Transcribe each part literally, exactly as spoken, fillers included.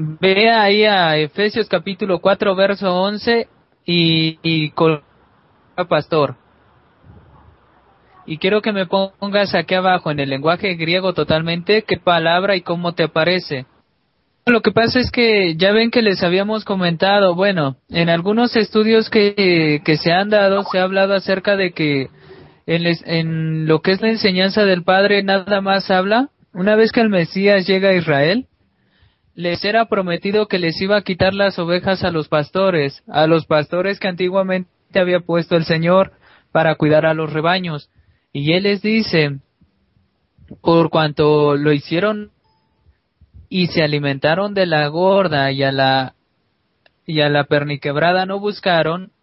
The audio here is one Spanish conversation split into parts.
Ve ahí a Efesios capítulo cuatro, verso once y, y coloca pastor. Y quiero que me pongas aquí abajo en el lenguaje griego totalmente qué palabra y cómo te aparece. Lo que pasa es que ya ven que les habíamos comentado, bueno, en algunos estudios que, que se han dado, se ha hablado acerca de que en, les, en lo que es la enseñanza del Padre nada más habla, una vez que el Mesías llega a Israel, les era prometido que les iba a quitar las ovejas a los pastores, a los pastores que antiguamente había puesto el Señor para cuidar a los rebaños. Y Él les dice, por cuanto lo hicieron y se alimentaron de la gorda y a la y a la perniquebrada no buscaron,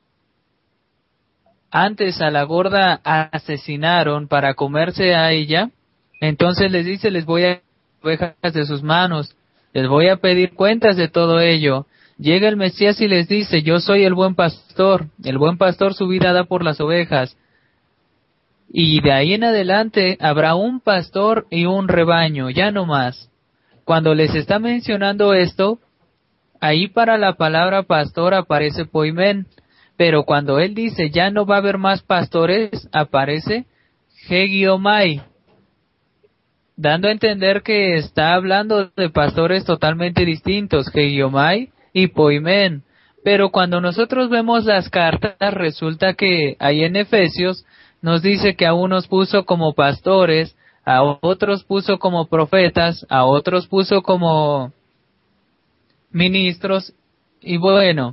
antes a la gorda asesinaron para comerse a ella, entonces les dice, les voy a ovejas de sus manos, les voy a pedir cuentas de todo ello. Llega el Mesías y les dice, yo soy el buen pastor, el buen pastor su vida da por las ovejas. Y de ahí en adelante habrá un pastor y un rebaño, ya no más. Cuando les está mencionando esto, ahí para la palabra pastor aparece poimen, pero cuando él dice ya no va a haber más pastores, aparece hegiomai, dando a entender que está hablando de pastores totalmente distintos, hegiomai y poimen. Pero cuando nosotros vemos las cartas, resulta que ahí en Efesios nos dice que a unos puso como pastores, a otros puso como profetas, a otros puso como ministros, y bueno,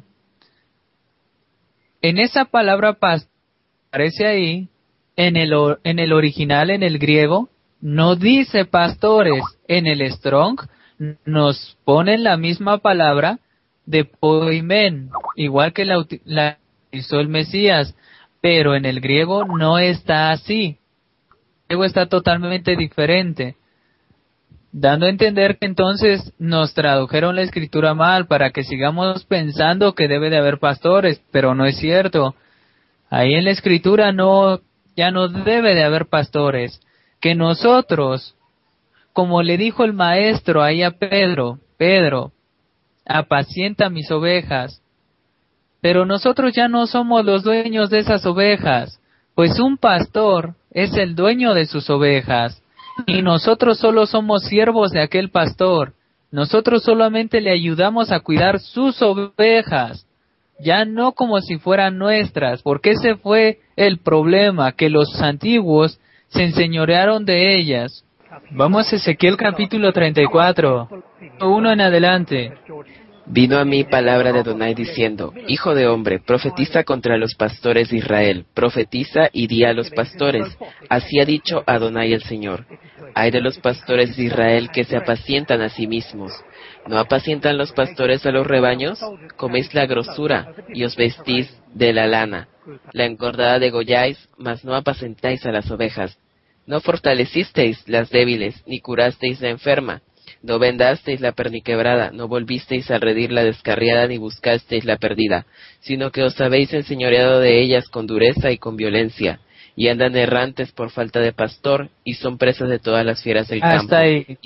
en esa palabra pastor, aparece ahí, en el, en el original, en el griego, no dice pastores, en el Strong nos ponen la misma palabra de poimen, igual que la, la utilizó el Mesías, pero en el griego no está así. El griego está totalmente diferente, dando a entender que entonces nos tradujeron la escritura mal para que sigamos pensando que debe de haber pastores, pero no es cierto. Ahí en la escritura no, ya no debe de haber pastores. Que nosotros, como le dijo el maestro ahí a Pedro, Pedro, apacienta mis ovejas, pero nosotros ya no somos los dueños de esas ovejas, pues un pastor es el dueño de sus ovejas, y nosotros solo somos siervos de aquel pastor. Nosotros solamente le ayudamos a cuidar sus ovejas, ya no como si fueran nuestras, porque ese fue el problema, que los antiguos se enseñorearon de ellas. Vamos a Ezequiel capítulo treinta y cuatro, uno en adelante. Vino a mí palabra de Adonai diciendo, Hijo de hombre, profetiza contra los pastores de Israel, profetiza y di a los pastores, así ha dicho Adonai el Señor. Hay de los pastores de Israel que se apacientan a sí mismos. ¿No apacientan los pastores a los rebaños? Coméis la grosura y os vestís de la lana. La engordada degolláis, mas no apacentáis a las ovejas. No fortalecisteis las débiles, ni curasteis la enferma. No vendasteis la perniquebrada, no volvisteis a redir la descarriada, ni buscasteis la perdida, sino que os habéis enseñoreado de ellas con dureza y con violencia, y andan errantes por falta de pastor, y son presas de todas las fieras del campo. Hasta ahí.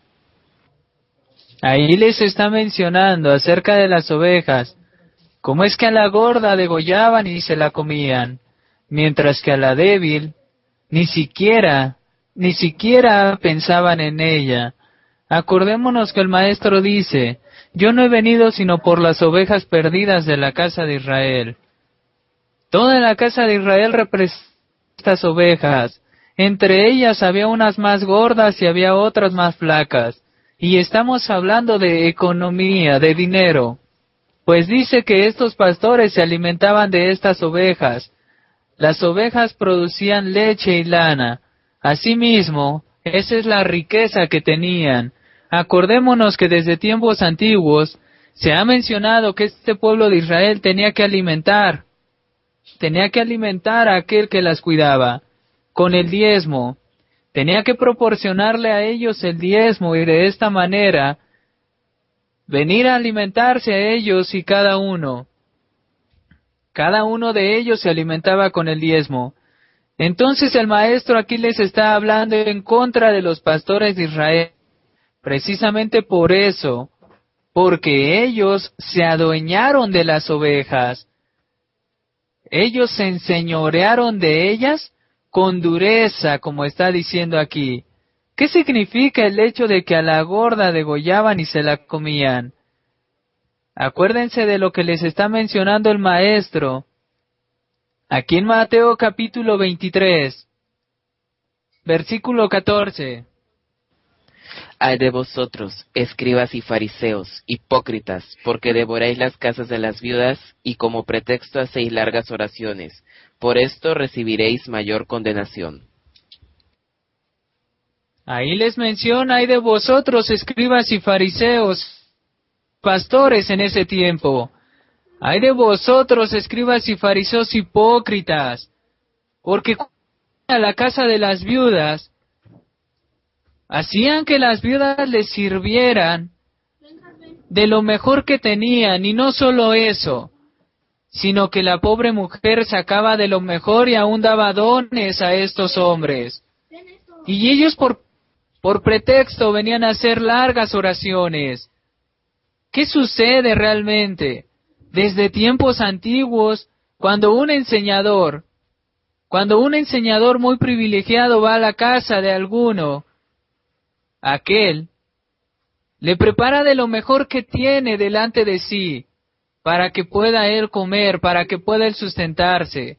Ahí les está mencionando acerca de las ovejas, cómo es que a la gorda degollaban y se la comían, mientras que a la débil ni siquiera, ni siquiera pensaban en ella. Acordémonos que el maestro dice, yo no he venido sino por las ovejas perdidas de la casa de Israel. Toda la casa de Israel representa estas ovejas. Entre ellas había unas más gordas y había otras más flacas. Y estamos hablando de economía, de dinero. Pues dice que estos pastores se alimentaban de estas ovejas. Las ovejas producían leche y lana. Asimismo, esa es la riqueza que tenían. Acordémonos que desde tiempos antiguos se ha mencionado que este pueblo de Israel tenía que alimentar, tenía que alimentar a aquel que las cuidaba, con el diezmo, tenía que proporcionarle a ellos el diezmo y de esta manera venir a alimentarse a ellos y cada uno, cada uno de ellos se alimentaba con el diezmo. Entonces el maestro aquí les está hablando en contra de los pastores de Israel. Precisamente por eso, porque ellos se adueñaron de las ovejas. Ellos se enseñorearon de ellas con dureza, como está diciendo aquí. ¿Qué significa el hecho de que a la gorda degollaban y se la comían? Acuérdense de lo que les está mencionando el maestro. Aquí en Mateo capítulo veintitrés, versículo catorce. Ay de vosotros, escribas y fariseos, hipócritas, porque devoráis las casas de las viudas, y como pretexto hacéis largas oraciones. Por esto recibiréis mayor condenación. Ahí les menciona, ay de vosotros, escribas y fariseos, pastores en ese tiempo. Ay de vosotros, escribas y fariseos hipócritas, porque a la casa de las viudas, hacían que las viudas les sirvieran de lo mejor que tenían, y no solo eso, sino que la pobre mujer sacaba de lo mejor y aún daba dones a estos hombres. Y ellos por, por pretexto venían a hacer largas oraciones. ¿Qué sucede realmente? Desde tiempos antiguos, cuando un enseñador, cuando un enseñador muy privilegiado va a la casa de alguno, aquel le prepara de lo mejor que tiene delante de sí, para que pueda él comer, para que pueda él sustentarse.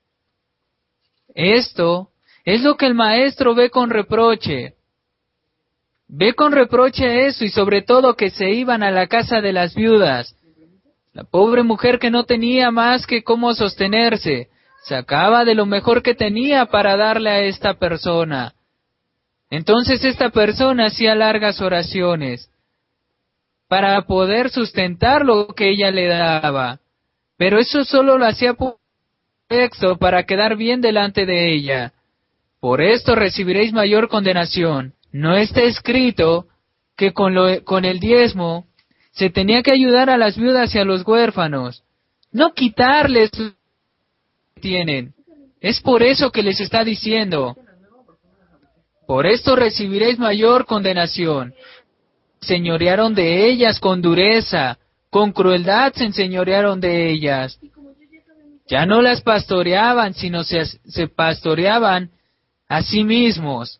Esto es lo que el maestro ve con reproche. Ve con reproche eso, y sobre todo que se iban a la casa de las viudas. La pobre mujer que no tenía más que cómo sostenerse, sacaba de lo mejor que tenía para darle a esta persona. Entonces esta persona hacía largas oraciones para poder sustentar lo que ella le daba. Pero eso solo lo hacía por texto, para quedar bien delante de ella. Por esto recibiréis mayor condenación. No está escrito que con, lo, con el diezmo se tenía que ayudar a las viudas y a los huérfanos, no quitarles lo que tienen. Es por eso que les está diciendo, por esto recibiréis mayor condenación. Señorearon de ellas con dureza, con crueldad se enseñorearon de ellas. Ya no las pastoreaban, sino se, se pastoreaban a sí mismos.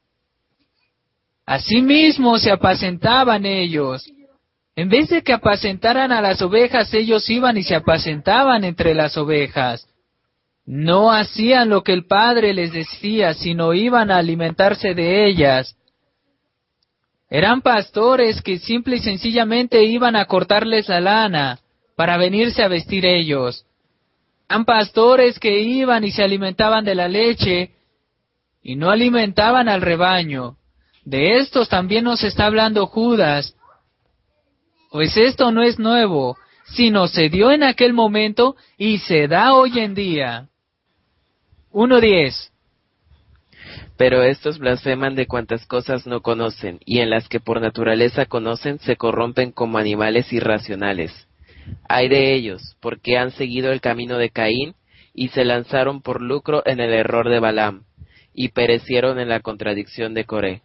A sí mismos se apacentaban ellos. En vez de que apacentaran a las ovejas, ellos iban y se apacentaban entre las ovejas. No hacían lo que el Padre les decía, sino iban a alimentarse de ellas. Eran pastores que simple y sencillamente iban a cortarles la lana para venirse a vestir ellos. Eran pastores que iban y se alimentaban de la leche y no alimentaban al rebaño. De estos también nos está hablando Judas. Pues esto no es nuevo, sino se dio en aquel momento y se da hoy en día. uno diez. Pero estos blasfeman de cuantas cosas no conocen, y en las que por naturaleza conocen se corrompen como animales irracionales. Ay de ellos, porque han seguido el camino de Caín, y se lanzaron por lucro en el error de Balaam, y perecieron en la contradicción de Coré.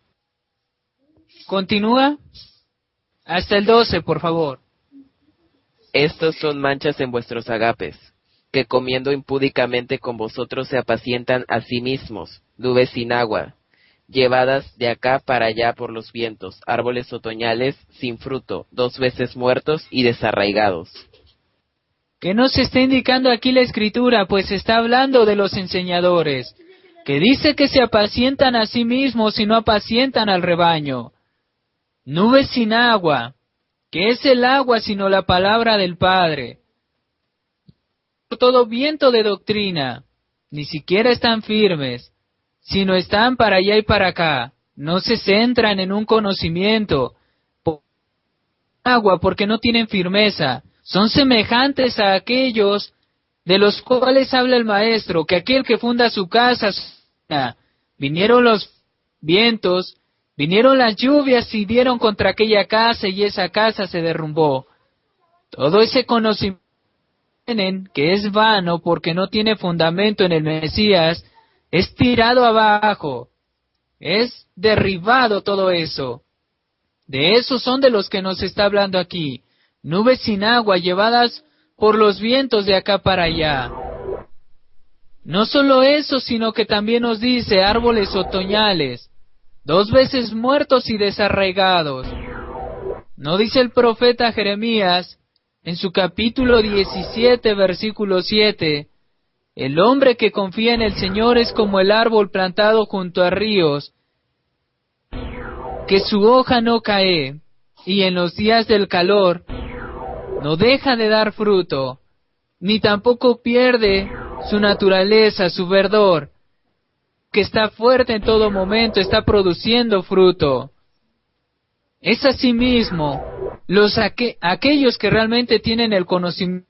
Continúa. Hasta el doce, por favor. Estos son manchas en vuestros agapes, que comiendo impúdicamente con vosotros se apacientan a sí mismos, nubes sin agua, llevadas de acá para allá por los vientos, árboles otoñales sin fruto, dos veces muertos y desarraigados. ¿Qué nos está indicando aquí la Escritura? Pues está hablando de los enseñadores, que dice que se apacientan a sí mismos y no apacientan al rebaño. Nubes sin agua. ¿Qué es el agua sino la palabra del Padre? Todo viento de doctrina, ni siquiera están firmes, sino están para allá y para acá, no se centran en un conocimiento. Agua porque no tienen firmeza, son semejantes a aquellos de los cuales habla el Maestro, que aquel que funda su casa, vinieron los vientos, vinieron las lluvias y dieron contra aquella casa y esa casa se derrumbó. Todo ese conocimiento que es vano porque no tiene fundamento en el Mesías, es tirado abajo, es derribado todo eso. De esos son de los que nos está hablando aquí. Nubes sin agua llevadas por los vientos de acá para allá. No solo eso, sino que también nos dice árboles otoñales, dos veces muertos y desarraigados. ¿No dice el profeta Jeremías en su capítulo diecisiete, versículo siete? El hombre que confía en el Señor es como el árbol plantado junto a ríos, que su hoja no cae, y en los días del calor no deja de dar fruto, ni tampoco pierde su naturaleza, su verdor, que está fuerte en todo momento, está produciendo fruto. Es asimismo, los aqu- aquellos que realmente tienen el conocimiento,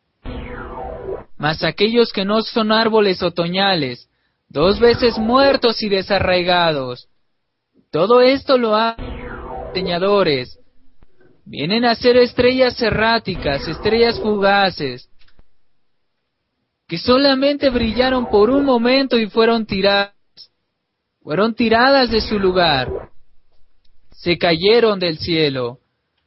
mas aquellos que no son árboles otoñales, dos veces muertos y desarraigados. Todo esto lo hacen leñadores. Vienen a ser estrellas erráticas, estrellas fugaces, que solamente brillaron por un momento y fueron tiradas, fueron tiradas de su lugar, se cayeron del cielo.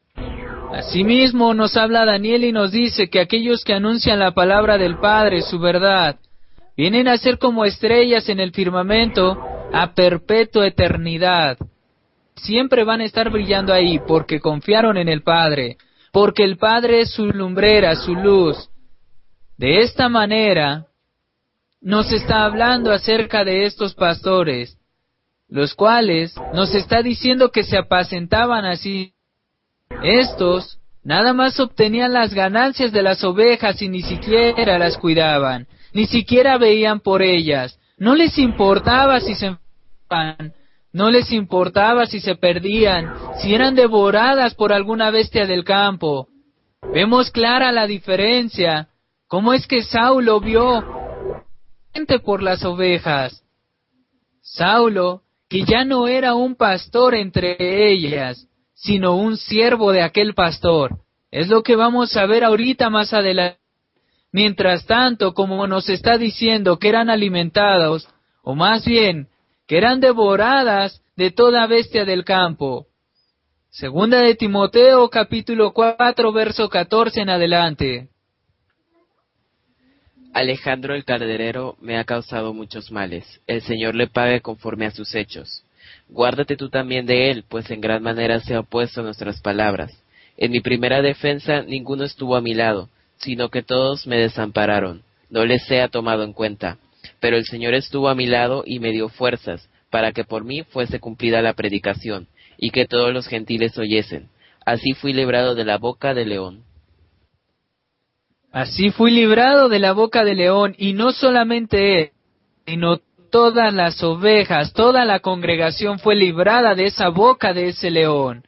Asimismo nos habla Daniel y nos dice que aquellos que anuncian la palabra del Padre, su verdad, vienen a ser como estrellas en el firmamento a perpetua eternidad. Siempre van a estar brillando ahí porque confiaron en el Padre, porque el Padre es su lumbrera, su luz. De esta manera nos está hablando acerca de estos pastores, los cuales nos está diciendo que se apacentaban así. Estos nada más obtenían las ganancias de las ovejas y ni siquiera las cuidaban, ni siquiera veían por ellas. No les importaba si se enfermaban, no les importaba si se perdían, si eran devoradas por alguna bestia del campo. Vemos clara la diferencia. ¿Cómo es que Saulo vio por las ovejas? Saulo, que ya no era un pastor entre ellas, sino un siervo de aquel pastor. Es lo que vamos a ver ahorita más adelante. Mientras tanto, como nos está diciendo que eran alimentados, o más bien, que eran devoradas de toda bestia del campo. Segunda de Timoteo, capítulo cuatro, verso catorce en adelante. Alejandro el calderero me ha causado muchos males. El Señor le pague conforme a sus hechos. Guárdate tú también de él, pues en gran manera se ha opuesto a nuestras palabras. En mi primera defensa ninguno estuvo a mi lado, sino que todos me desampararon. No les sea tomado en cuenta. Pero el Señor estuvo a mi lado y me dio fuerzas, para que por mí fuese cumplida la predicación, y que todos los gentiles oyesen. Así fui librado de la boca del león. Así fui librado de la boca del león, y no solamente él, sino todas las ovejas, toda la congregación fue librada de esa boca de ese león.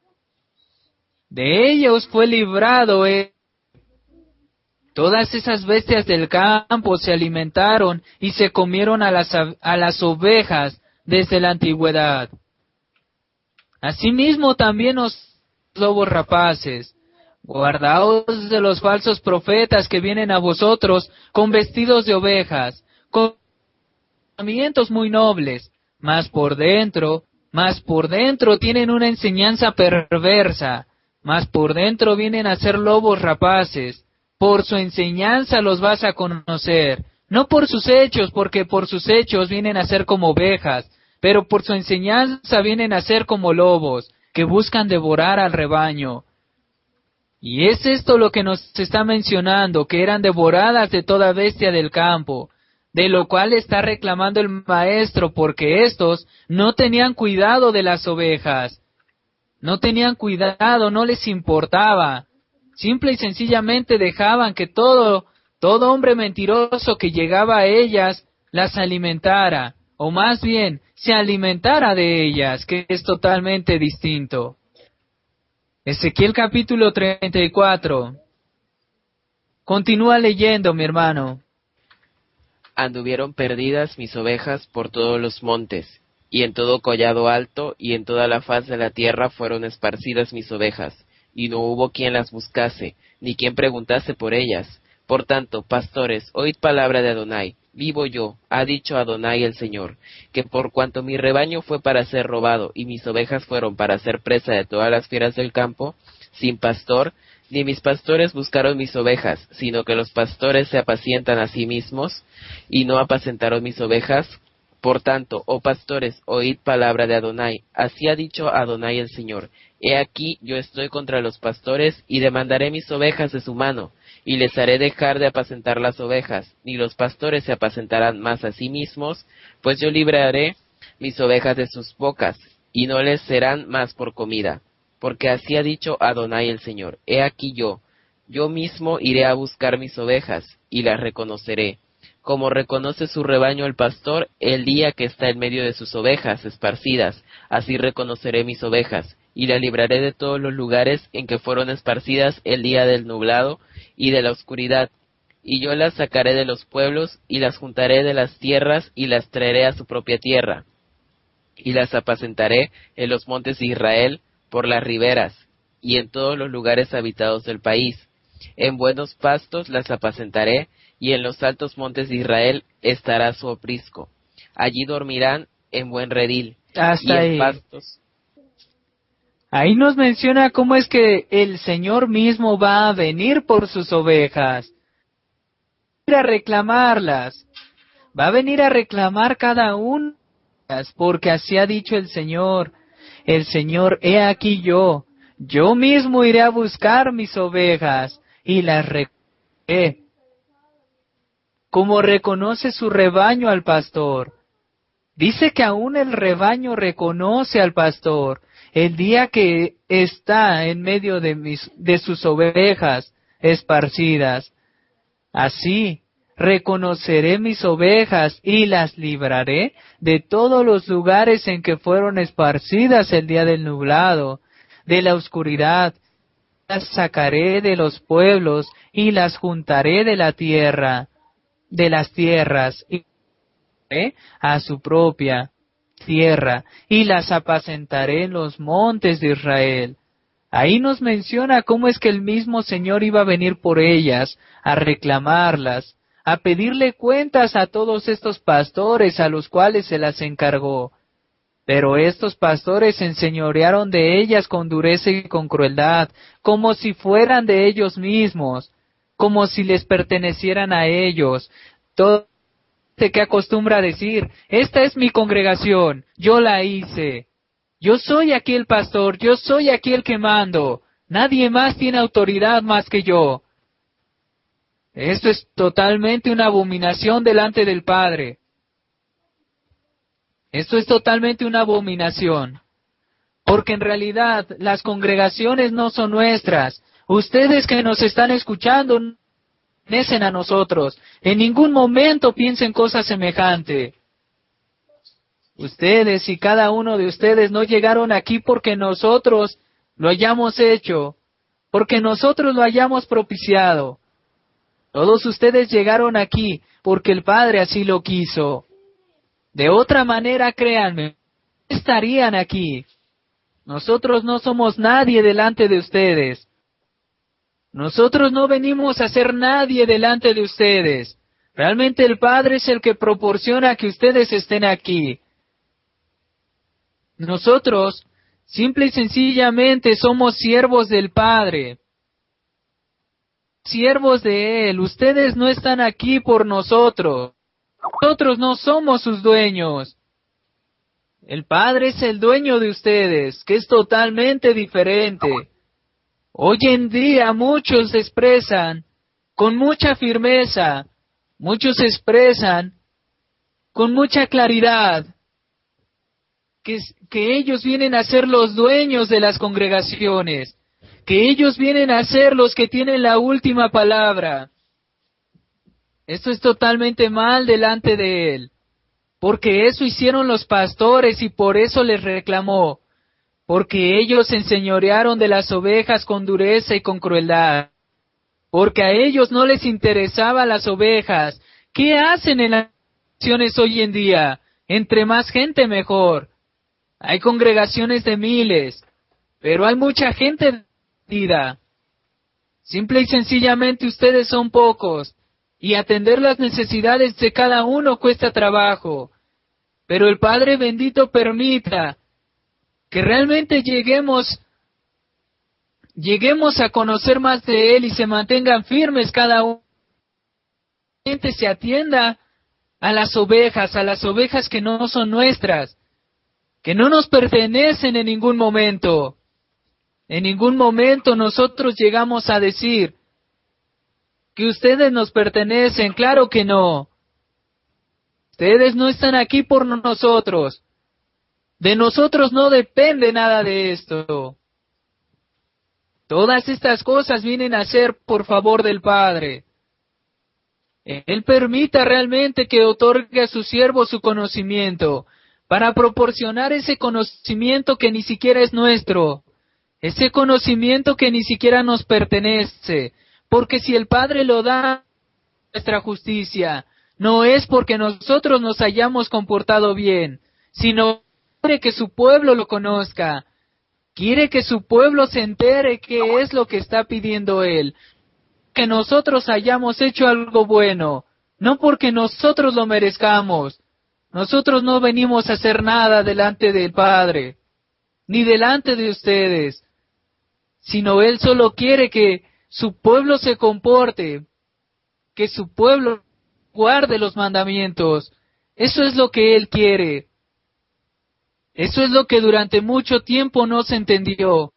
De ellos fue librado él. Todas esas bestias del campo se alimentaron y se comieron a las, a las ovejas desde la antigüedad. Asimismo también los lobos rapaces. Guardaos de los falsos profetas que vienen a vosotros con vestidos de ovejas, con pensamientos muy nobles, mas por dentro, mas por dentro tienen una enseñanza perversa, mas por dentro vienen a ser lobos rapaces. Por su enseñanza los vas a conocer, no por sus hechos, porque por sus hechos vienen a ser como ovejas, pero por su enseñanza vienen a ser como lobos, que buscan devorar al rebaño. Y es esto lo que nos está mencionando, que eran devoradas de toda bestia del campo, de lo cual está reclamando el maestro, porque estos no tenían cuidado de las ovejas, no tenían cuidado, no les importaba. Simple y sencillamente dejaban que todo, todo hombre mentiroso que llegaba a ellas las alimentara, o más bien, se alimentara de ellas, que es totalmente distinto. Ezequiel capítulo treinta y cuatro. Continúa leyendo, mi hermano. Anduvieron perdidas mis ovejas por todos los montes, y en todo collado alto, y en toda la faz de la tierra fueron esparcidas mis ovejas, y no hubo quien las buscase, ni quien preguntase por ellas. Por tanto, pastores, oíd palabra de Adonai. vivo yo, ha dicho Adonai el Señor, que por cuanto mi rebaño fue para ser robado y mis ovejas fueron para ser presa de todas las fieras del campo, sin pastor, ni mis pastores buscaron mis ovejas, sino que los pastores se apacientan a sí mismos, y no apacentaron mis ovejas. Por tanto, oh pastores, oíd palabra de Adonai. Así ha dicho Adonai el Señor. He aquí, yo estoy contra los pastores, y demandaré mis ovejas de su mano, y les haré dejar de apacentar las ovejas, ni los pastores se apacentarán más a sí mismos, pues yo libraré mis ovejas de sus bocas, y no les serán más por comida. Porque así ha dicho Adonai el Señor. He aquí yo, yo mismo iré a buscar mis ovejas, y las reconoceré, como reconoce su rebaño el pastor el día que está en medio de sus ovejas esparcidas, así reconoceré mis ovejas, y las libraré de todos los lugares en que fueron esparcidas el día del nublado y de la oscuridad, y yo las sacaré de los pueblos, y las juntaré de las tierras, y las traeré a su propia tierra, y las apacentaré en los montes de Israel, por las riberas, y en todos los lugares habitados del país. En buenos pastos las apacentaré, y en los altos montes de Israel estará su aprisco. Allí dormirán en buen redil, Hasta y en ahí. pastos. Ahí nos menciona cómo es que el Señor mismo va a venir por sus ovejas, va a venir a reclamarlas, va a venir a reclamar cada una, porque así ha dicho el Señor. El Señor, he aquí yo, yo mismo iré a buscar mis ovejas y las recogeré, como reconoce su rebaño al pastor. Dice que aún el rebaño reconoce al pastor el día que está en medio de, mis, de sus ovejas esparcidas. Así, reconoceré mis ovejas y las libraré de todos los lugares en que fueron esparcidas el día del nublado, de la oscuridad. Las sacaré de los pueblos y las juntaré de la tierra, de las tierras, y a su propia tierra, y las apacentaré en los montes de Israel. Ahí nos menciona cómo es que el mismo Señor iba a venir por ellas, a reclamarlas, a pedirle cuentas a todos estos pastores a los cuales se las encargó. Pero estos pastores se enseñorearon de ellas con dureza y con crueldad, como si fueran de ellos mismos, como si les pertenecieran a ellos. Todo este que acostumbra a decir, esta es mi congregación, yo la hice. Yo soy aquí el pastor, yo soy aquí el que mando. Nadie más tiene autoridad más que yo. Esto es totalmente una abominación delante del Padre. Esto es totalmente una abominación. Porque en realidad las congregaciones no son nuestras. Ustedes que nos están escuchando no pertenecen a nosotros. En ningún momento piensen cosa semejante. Ustedes y cada uno de ustedes no llegaron aquí porque nosotros lo hayamos hecho, porque nosotros lo hayamos propiciado. Todos ustedes llegaron aquí porque el Padre así lo quiso. De otra manera, créanme, no estarían aquí. Nosotros no somos nadie delante de ustedes. Nosotros no venimos a ser nadie delante de ustedes. Realmente el Padre es el que proporciona que ustedes estén aquí. Nosotros, simple y sencillamente, somos siervos del Padre. Siervos de Él. Ustedes no están aquí por nosotros. Nosotros no somos sus dueños. El Padre es el dueño de ustedes, que es totalmente diferente. Hoy en día muchos expresan con mucha firmeza, muchos expresan con mucha claridad que, que ellos vienen a ser los dueños de las congregaciones, que ellos vienen a ser los que tienen la última palabra. Esto es totalmente mal delante de Él, porque eso hicieron los pastores y por eso les reclamó, porque ellos se enseñorearon de las ovejas con dureza y con crueldad, porque a ellos no les interesaban las ovejas. ¿Qué hacen en las congregaciones hoy en día? Entre más gente mejor. Hay congregaciones de miles, pero hay mucha gente perdida. Simple y sencillamente ustedes son pocos. y atender las necesidades de cada uno cuesta trabajo. Pero el Padre bendito permita que realmente lleguemos, lleguemos a conocer más de Él y se mantengan firmes cada uno. Gente se atienda a las ovejas, a las ovejas que no son nuestras, que no nos pertenecen en ningún momento. En ningún momento nosotros llegamos a decir que ustedes nos pertenecen, claro que no. Ustedes no están aquí por nosotros. De nosotros no depende nada de esto. Todas estas cosas vienen a ser por favor del Padre. Él permita realmente que otorgue a su siervo su conocimiento, para proporcionar ese conocimiento que ni siquiera es nuestro, ese conocimiento que ni siquiera nos pertenece, porque si el Padre lo da, nuestra justicia, no es porque nosotros nos hayamos comportado bien, sino quiere que su pueblo lo conozca, quiere que su pueblo se entere qué es lo que está pidiendo Él, que nosotros hayamos hecho algo bueno, no porque nosotros lo merezcamos. Nosotros no venimos a hacer nada delante del Padre, ni delante de ustedes, sino Él solo quiere que su pueblo se comporte, que su pueblo guarde los mandamientos. Eso es lo que Él quiere. Eso es lo que durante mucho tiempo no se entendió.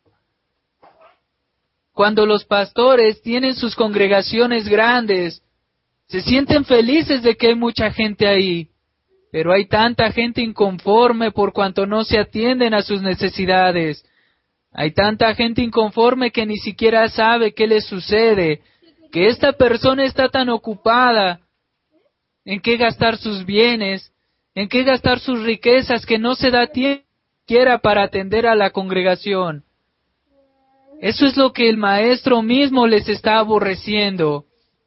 Cuando los pastores tienen sus congregaciones grandes, se sienten felices de que hay mucha gente ahí, pero hay tanta gente inconforme por cuanto no se atienden a sus necesidades. Hay tanta gente inconforme que ni siquiera sabe qué le sucede, que esta persona está tan ocupada en qué gastar sus bienes, en qué gastar sus riquezas, que no se da tiempo siquiera para atender a la congregación. Eso es lo que el maestro mismo les está aborreciendo.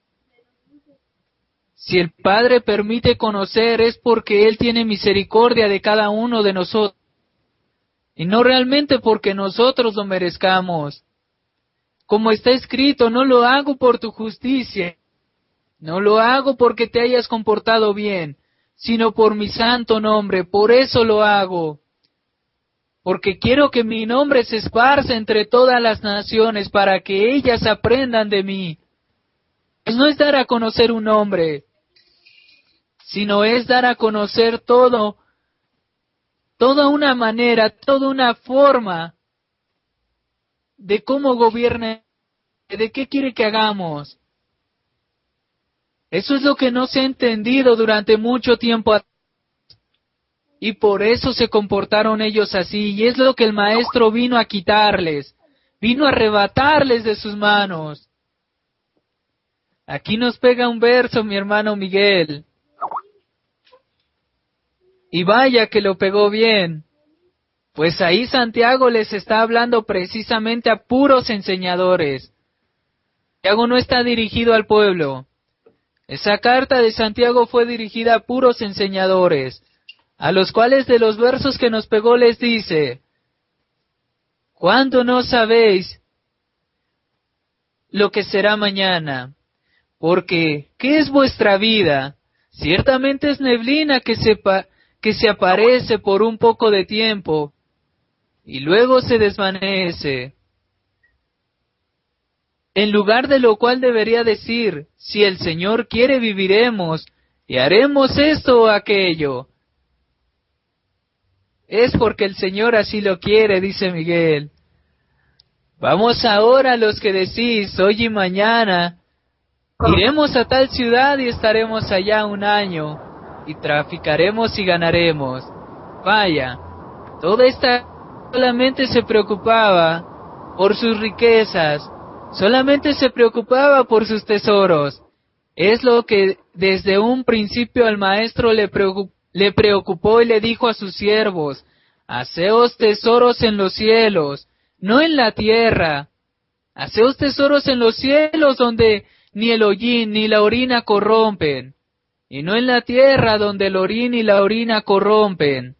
Si el Padre permite conocer es porque Él tiene misericordia de cada uno de nosotros, y no realmente porque nosotros lo merezcamos. Como está escrito, no lo hago por tu justicia, no lo hago porque te hayas comportado bien, sino por mi santo nombre, por eso lo hago. Porque quiero que mi nombre se esparza entre todas las naciones para que ellas aprendan de mí. Pues no es dar a conocer un nombre, sino es dar a conocer todo, toda una manera, toda una forma de cómo gobierna, de qué quiere que hagamos. Eso es lo que no se ha entendido durante mucho tiempo atrás. Y por eso se comportaron ellos así, y es lo que el maestro vino a quitarles, vino a arrebatarles de sus manos. Aquí nos pega un verso, mi hermano Miguel. Y vaya que lo pegó bien, pues ahí Santiago les está hablando precisamente a puros enseñadores. Santiago no está dirigido al pueblo. Esa carta de Santiago fue dirigida a puros enseñadores, a los cuales de los versos que nos pegó les dice: ¿cuándo no sabéis lo que será mañana? Porque, ¿qué es vuestra vida? Ciertamente es neblina que se, pa- que se aparece por un poco de tiempo, y luego se desvanece. En lugar de lo cual debería decir: si el Señor quiere viviremos, y haremos esto o aquello. Es porque el Señor así lo quiere, dice Miguel. Vamos ahora los que decís, hoy y mañana, iremos a tal ciudad y estaremos allá un año, y traficaremos y ganaremos. Vaya, toda esta solamente se preocupaba por sus riquezas, solamente se preocupaba por sus tesoros. Es lo que desde un principio al maestro le preocupó. Le preocupó y le dijo a sus siervos: haceos tesoros en los cielos, no en la tierra. Haceos tesoros en los cielos donde ni el hollín ni la orina corrompen, y no en la tierra donde el orín y la orina corrompen.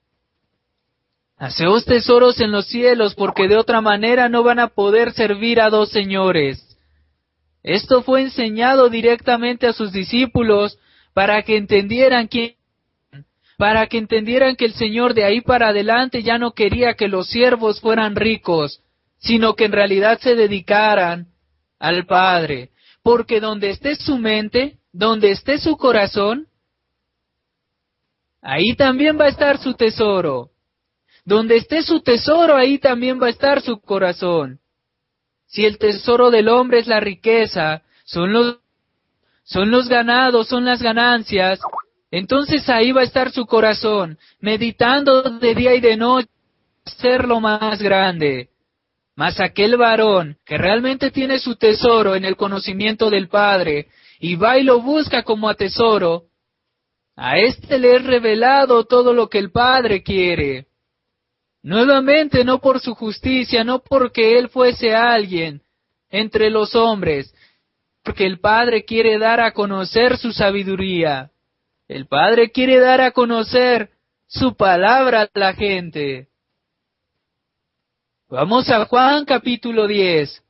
Haceos tesoros en los cielos, porque de otra manera no van a poder servir a dos señores. Esto fue enseñado directamente a sus discípulos para que entendieran quién, para que entendieran que el Señor de ahí para adelante ya no quería que los siervos fueran ricos, sino que en realidad se dedicaran al Padre. Porque donde esté su mente, donde esté su corazón, ahí también va a estar su tesoro. Donde esté su tesoro, ahí también va a estar su corazón. Si el tesoro del hombre es la riqueza, son los, son los ganados, son las ganancias, entonces ahí va a estar su corazón, meditando de día y de noche, ser lo más grande. Mas aquel varón que realmente tiene su tesoro en el conocimiento del Padre, y va y lo busca como a tesoro, a éste le es revelado todo lo que el Padre quiere. Nuevamente, no por su justicia, no porque él fuese alguien entre los hombres, porque el Padre quiere dar a conocer su sabiduría. El Padre quiere dar a conocer su palabra a la gente. Vamos a Juan capítulo diez.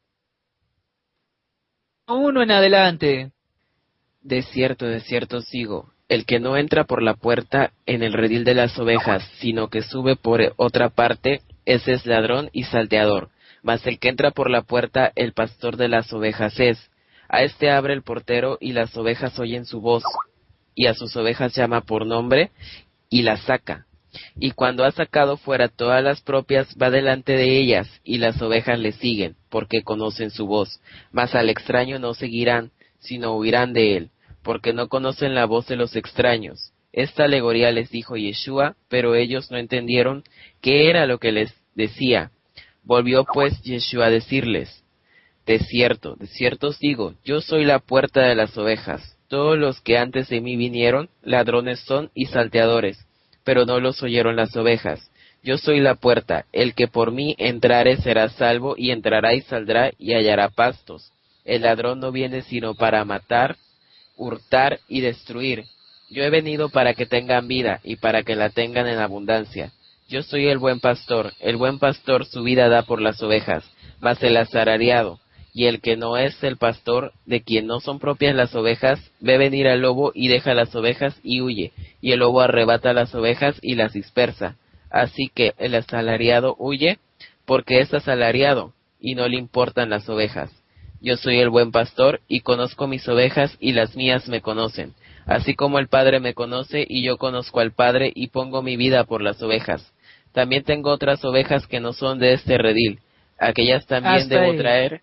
Uno en adelante. De cierto, de cierto os digo, el que no entra por la puerta en el redil de las ovejas, sino que sube por otra parte, ese es ladrón y salteador. Mas el que entra por la puerta, el pastor de las ovejas es. A este abre el portero, y las ovejas oyen su voz, y a sus ovejas llama por nombre, y las saca. Y cuando ha sacado fuera todas las propias, va delante de ellas, y las ovejas le siguen, porque conocen su voz. Mas al extraño no seguirán, sino huirán de él, porque no conocen la voz de los extraños. Esta alegoría les dijo Yeshua, pero ellos no entendieron qué era lo que les decía. Volvió pues Yeshua a decirles, de cierto, de cierto os digo, yo soy la puerta de las ovejas. Todos los que antes de mí vinieron, ladrones son y salteadores, pero no los oyeron las ovejas. Yo soy la puerta, el que por mí entrare será salvo, y entrará y saldrá y hallará pastos. El ladrón no viene sino para matar, hurtar y destruir. Yo he venido para que tengan vida, y para que la tengan en abundancia. Yo soy el buen pastor, el buen pastor su vida da por las ovejas, mas el asalariado, y el que no es el pastor, de quien no son propias las ovejas, ve venir al lobo y deja las ovejas y huye, y el lobo arrebata las ovejas y las dispersa. Así que el asalariado huye, porque es asalariado, y no le importan las ovejas. Yo soy el buen pastor, y conozco mis ovejas, y las mías me conocen. Así como el Padre me conoce, y yo conozco al Padre, y pongo mi vida por las ovejas. También tengo otras ovejas que no son de este redil. Aquellas también Hasta debo ahí. traer.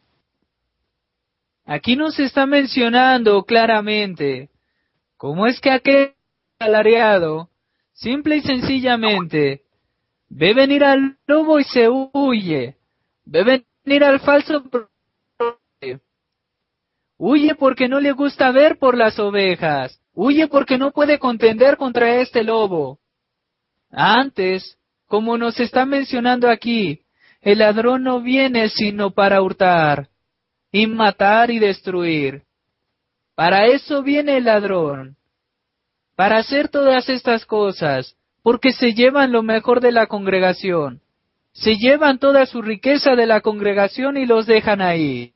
Aquí nos está mencionando claramente cómo es que aquel asalariado, simple y sencillamente, ve venir al lobo y se huye, ve venir al falso profeta, huye porque no le gusta ver por las ovejas, huye porque no puede contender contra este lobo. Antes, como nos está mencionando aquí, el ladrón no viene sino para hurtar, y matar y destruir. Para eso viene el ladrón, para hacer todas estas cosas, porque se llevan lo mejor de la congregación, se llevan toda su riqueza de la congregación y los dejan ahí.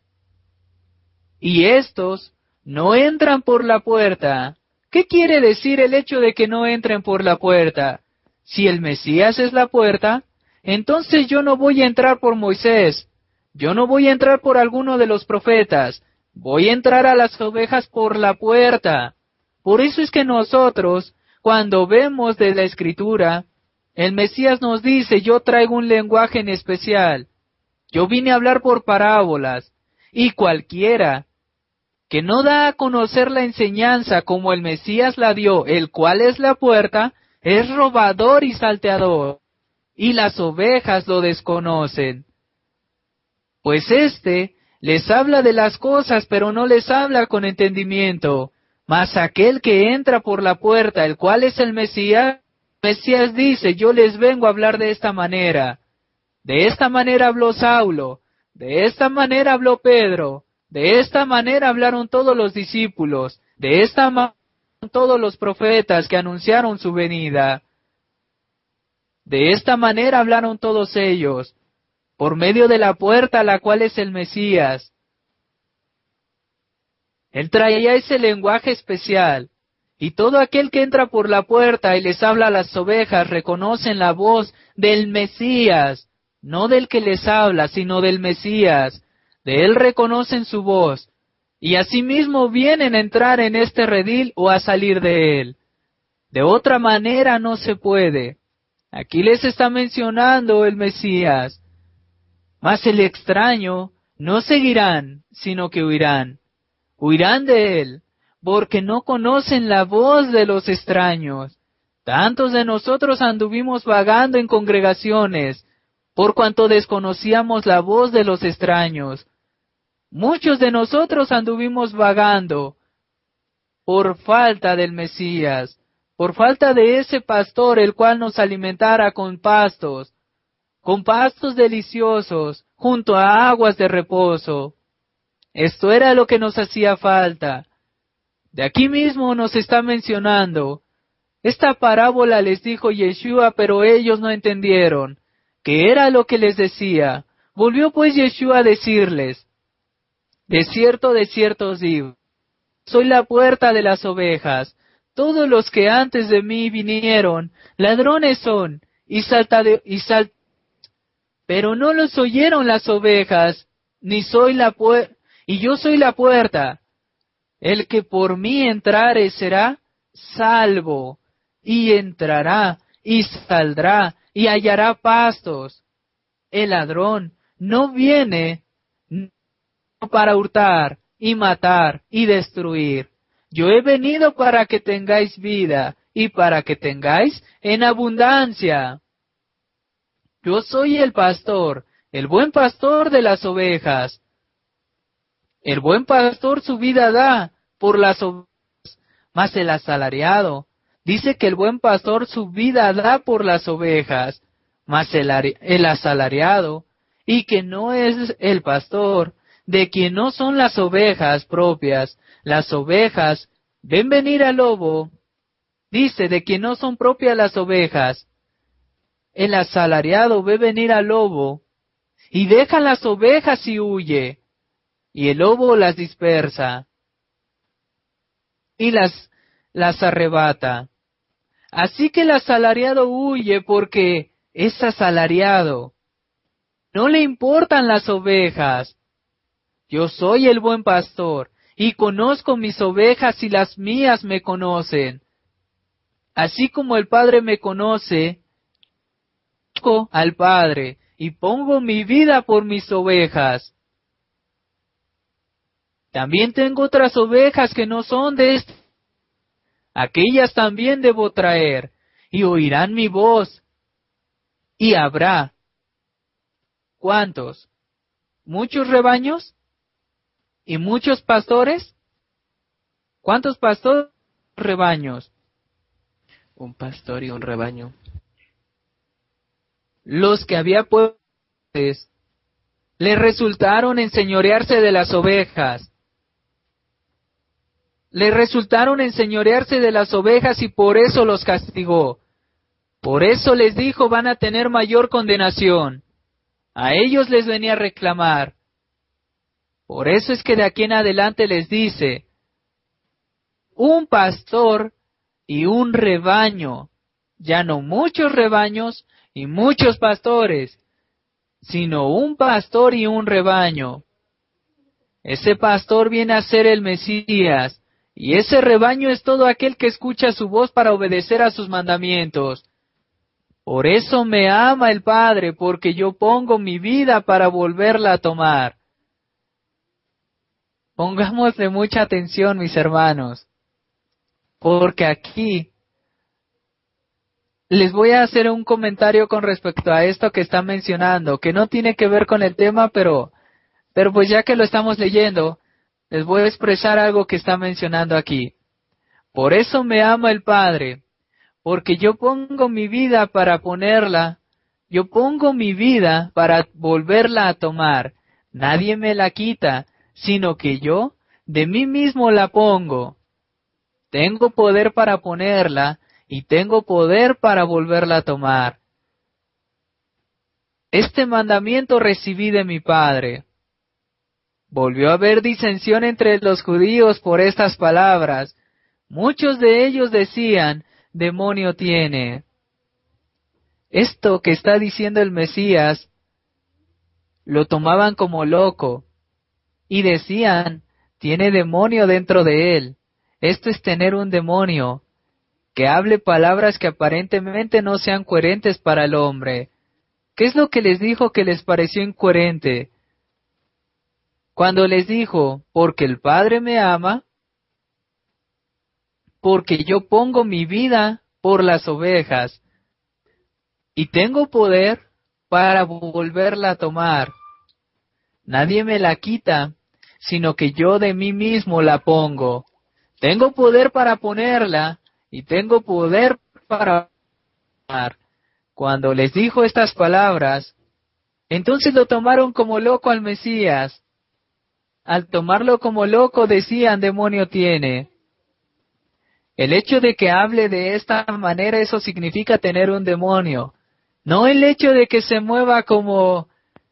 Y estos no entran por la puerta. ¿Qué quiere decir el hecho de que no entren por la puerta? Si el Mesías es la puerta, entonces yo no voy a entrar por Moisés, yo no voy a entrar por alguno de los profetas, voy a entrar a las ovejas por la puerta. Por eso es que nosotros, cuando vemos de la Escritura, el Mesías nos dice, yo traigo un lenguaje en especial, yo vine a hablar por parábolas, y cualquiera que no da a conocer la enseñanza como el Mesías la dio, el cual es la puerta, es robador y salteador, y las ovejas lo desconocen. Pues éste les habla de las cosas, pero no les habla con entendimiento. Mas aquel que entra por la puerta, el cual es el Mesías, el Mesías dice, yo les vengo a hablar de esta manera. De esta manera habló Saulo, de esta manera habló Pedro, de esta manera hablaron todos los discípulos, de esta manera todos los profetas que anunciaron su venida. De esta manera hablaron todos ellos, por medio de la puerta la cual es el Mesías. Él traía ese lenguaje especial. Y todo aquel que entra por la puerta y les habla a las ovejas reconocen la voz del Mesías, no del que les habla, sino del Mesías. De él reconocen su voz, y asimismo vienen a entrar en este redil o a salir de él. De otra manera no se puede. Aquí les está mencionando el Mesías. Mas el extraño no seguirán, sino que huirán. Huirán de él, porque no conocen la voz de los extraños. Tantos de nosotros anduvimos vagando en congregaciones, por cuanto desconocíamos la voz de los extraños. Muchos de nosotros anduvimos vagando por falta del Mesías, por falta de ese pastor el cual nos alimentara con pastos, con pastos deliciosos, junto a aguas de reposo. Esto era lo que nos hacía falta. De aquí mismo nos está mencionando. Esta parábola les dijo Yeshua, pero ellos no entendieron, que era lo que les decía. Volvió pues Yeshua a decirles, de cierto, de cierto os digo, soy la puerta de las ovejas. Todos los que antes de mí vinieron, ladrones son, y saltade y sal pero no los oyeron las ovejas, ni soy la puerta, y yo soy la puerta. El que por mí entrare será salvo, y entrará, y saldrá, y hallará pastos. El ladrón no viene para hurtar, y matar, y destruir. Yo he venido para que tengáis vida, y para que tengáis en abundancia. Yo soy el pastor, el buen pastor de las ovejas. El buen pastor su vida da por las ovejas, mas el asalariado dice que el buen pastor su vida da por las ovejas, mas el, el asalariado, y que no es el pastor, de quien no son las ovejas propias, las ovejas ven venir al lobo, dice de quien no son propias las ovejas. El asalariado ve venir al lobo, y deja las ovejas y huye, y el lobo las dispersa, y las, las arrebata. Así que el asalariado huye porque es asalariado. No le importan las ovejas. Yo soy el buen pastor, y conozco mis ovejas y las mías me conocen. Así como el Padre me conoce, conozco al Padre, y pongo mi vida por mis ovejas. También tengo otras ovejas que no son de este. Aquellas también debo traer, y oirán mi voz. Y habrá. ¿Cuántos? ¿Muchos rebaños? ¿Y muchos pastores? ¿Cuántos pastores? Rebaños. Un pastor y un rebaño. Los que había puesto le resultaron enseñorearse de las ovejas. Le resultaron enseñorearse de las ovejas y por eso los castigó. Por eso les dijo, van a tener mayor condenación. A ellos les venía a reclamar. Por eso es que de aquí en adelante les dice, un pastor y un rebaño, ya no muchos rebaños y muchos pastores, sino un pastor y un rebaño. Ese pastor viene a ser el Mesías, y ese rebaño es todo aquel que escucha su voz para obedecer a sus mandamientos. Por eso me ama el Padre, porque yo pongo mi vida para volverla a tomar. Pongámosle mucha atención, mis hermanos, porque aquí les voy a hacer un comentario con respecto a esto que están mencionando, que no tiene que ver con el tema, pero, pero pues ya que lo estamos leyendo, les voy a expresar algo que está mencionando aquí. Por eso me ama el Padre, porque yo pongo mi vida para ponerla, yo pongo mi vida para volverla a tomar. Nadie me la quita, sino que yo de mí mismo la pongo. Tengo poder para ponerla y tengo poder para volverla a tomar. Este mandamiento recibí de mi Padre. volvió a haber disensión entre los judíos por estas palabras. Muchos de ellos decían, demonio tiene. Esto que está diciendo el Mesías, lo tomaban como loco, y decían, tiene demonio dentro de él. Esto es tener un demonio, que hable palabras que aparentemente no sean coherentes para el hombre. ¿Qué es lo que les dijo que les pareció incoherente? Cuando les dijo, porque el Padre me ama, porque yo pongo mi vida por las ovejas, y tengo poder para volverla a tomar. Nadie me la quita, sino que yo de mí mismo la pongo. Tengo poder para ponerla, y tengo poder para tomar. Cuando les dijo estas palabras, entonces lo tomaron como loco al Mesías. Al tomarlo como loco decían, demonio tiene. El hecho de que hable de esta manera, eso significa tener un demonio. No el hecho de que se mueva como,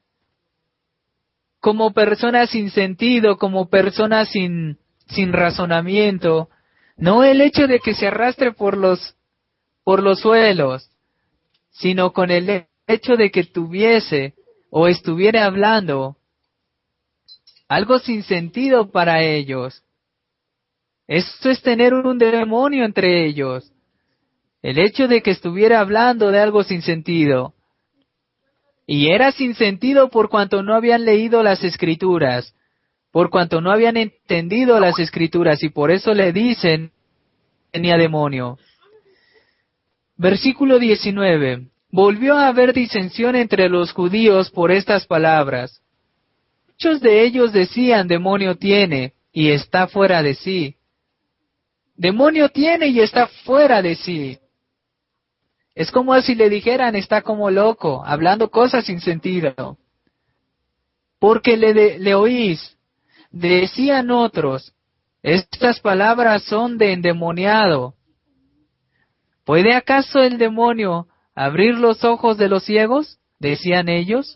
como persona sin sentido, como persona sin, sin razonamiento. No el hecho de que se arrastre por los, por los suelos, sino con el hecho de que tuviese o estuviera hablando algo sin sentido para ellos. Esto es tener un demonio entre ellos. El hecho de que estuviera hablando de algo sin sentido. Y era sin sentido por cuanto no habían leído las Escrituras, por cuanto no habían entendido las Escrituras, y por eso le dicen, tenía demonio. Versículo diecinueve. Volvió a haber disensión entre los judíos por estas palabras. Muchos de ellos decían, demonio tiene, y está fuera de sí. Demonio tiene y está fuera de sí. Es como si le dijeran, está como loco, hablando cosas sin sentido. Porque le, de, le oís, decían otros, estas palabras son de endemoniado. ¿Puede acaso el demonio abrir los ojos de los ciegos? Decían ellos.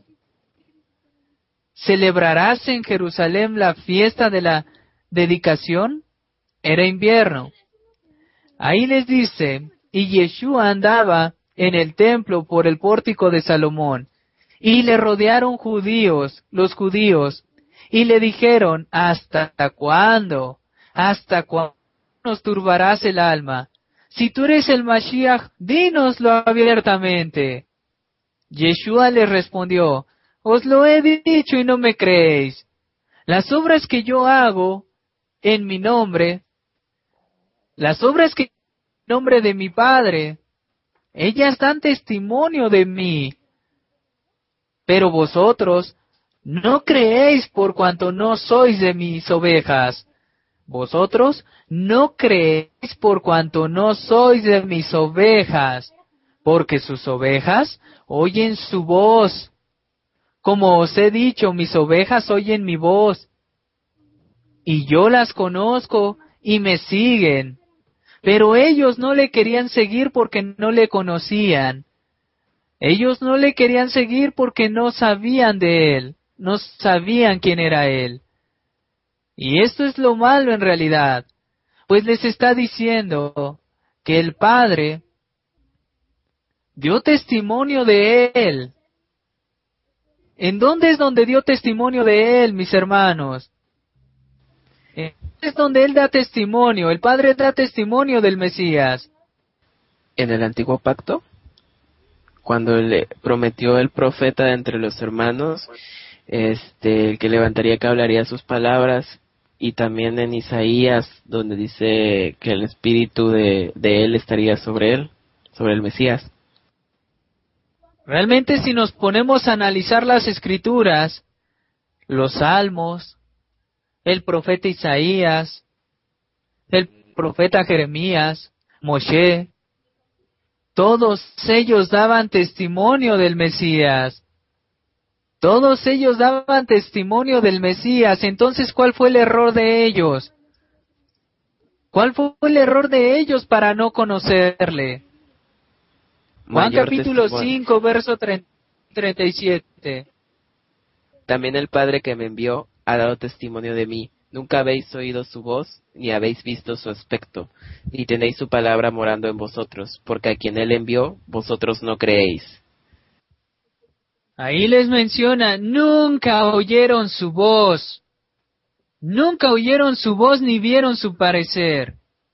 ¿Celebrarás en Jerusalén la fiesta de la dedicación? Era invierno. Ahí les dice, y Yeshua andaba en el templo por el pórtico de Salomón, y le rodearon judíos, los judíos, y le dijeron, ¿hasta cuándo? ¿Hasta cuándo nos turbarás el alma? Si tú eres el Mashiach, dínoslo abiertamente. Yeshua les respondió, os lo he dicho y no me creéis. Las obras que yo hago en mi nombre, las obras que en nombre de mi Padre, ellas dan testimonio de mí. Pero vosotros no creéis por cuanto no sois de mis ovejas. Vosotros no creéis por cuanto no sois de mis ovejas, porque sus ovejas oyen su voz. Como os he dicho, mis ovejas oyen mi voz, y yo las conozco y me siguen. Pero ellos no le querían seguir porque no le conocían. Ellos no le querían seguir porque no sabían de él, no sabían quién era él. Y esto es lo malo en realidad, pues les está diciendo que el Padre dio testimonio de él. ¿En dónde es donde dio testimonio de él, mis hermanos? Es donde él da testimonio, el Padre da testimonio del Mesías. En el antiguo pacto, cuando le prometió el profeta entre los hermanos, este, el que levantaría que hablaría sus palabras, y también en Isaías, donde dice que el espíritu de, de él estaría sobre él, sobre el Mesías. Realmente, si nos ponemos a analizar las Escrituras, los Salmos, el profeta Isaías, el profeta Jeremías, Moshe, todos ellos daban testimonio del Mesías. Todos ellos daban testimonio del Mesías. Entonces, ¿cuál fue el error de ellos? ¿Cuál fue el error de ellos para no conocerle? Juan Mayor capítulo testimonio. cinco, verso treinta y siete. También el Padre que me envió ha dado testimonio de mí. Nunca habéis oído su voz, ni habéis visto su aspecto, ni tenéis su palabra morando en vosotros, porque a quien él envió, vosotros no creéis. Ahí les menciona, nunca oyeron su voz. Nunca oyeron su voz ni vieron su parecer.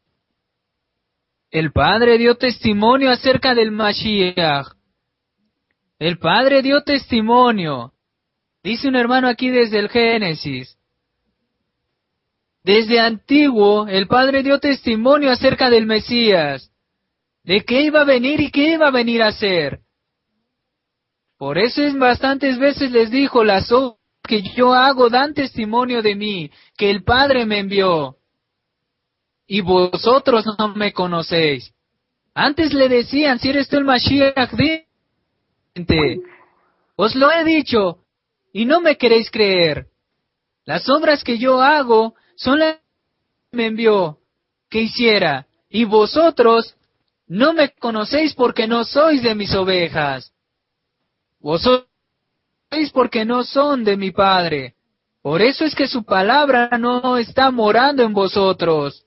El Padre dio testimonio acerca del Mashiach. El Padre dio testimonio. Dice un hermano aquí desde el Génesis. Desde antiguo, el Padre dio testimonio acerca del Mesías, de qué iba a venir y qué iba a venir a hacer. Por eso es bastantes veces les dijo, las obras que yo hago dan testimonio de mí, que el Padre me envió. Y vosotros no me conocéis. Antes le decían, si eres tú el Mashiach, dite. Os lo he dicho, y no me queréis creer. Las obras que yo hago son las que me envió, que hiciera, y vosotros no me conocéis porque no sois de mis ovejas. Vosotros sois porque no son de mi Padre. Por eso es que su palabra no está morando en vosotros.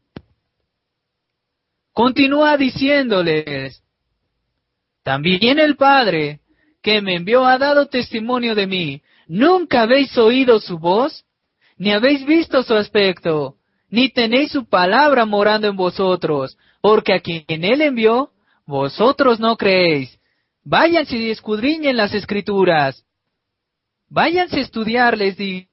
Continúa diciéndoles, también el Padre que me envió ha dado testimonio de mí. ¿Nunca habéis oído su voz? Ni habéis visto su aspecto, ni tenéis su palabra morando en vosotros, porque a quien él envió, vosotros no creéis. Váyanse y escudriñen las Escrituras. Váyanse a estudiar, les digo.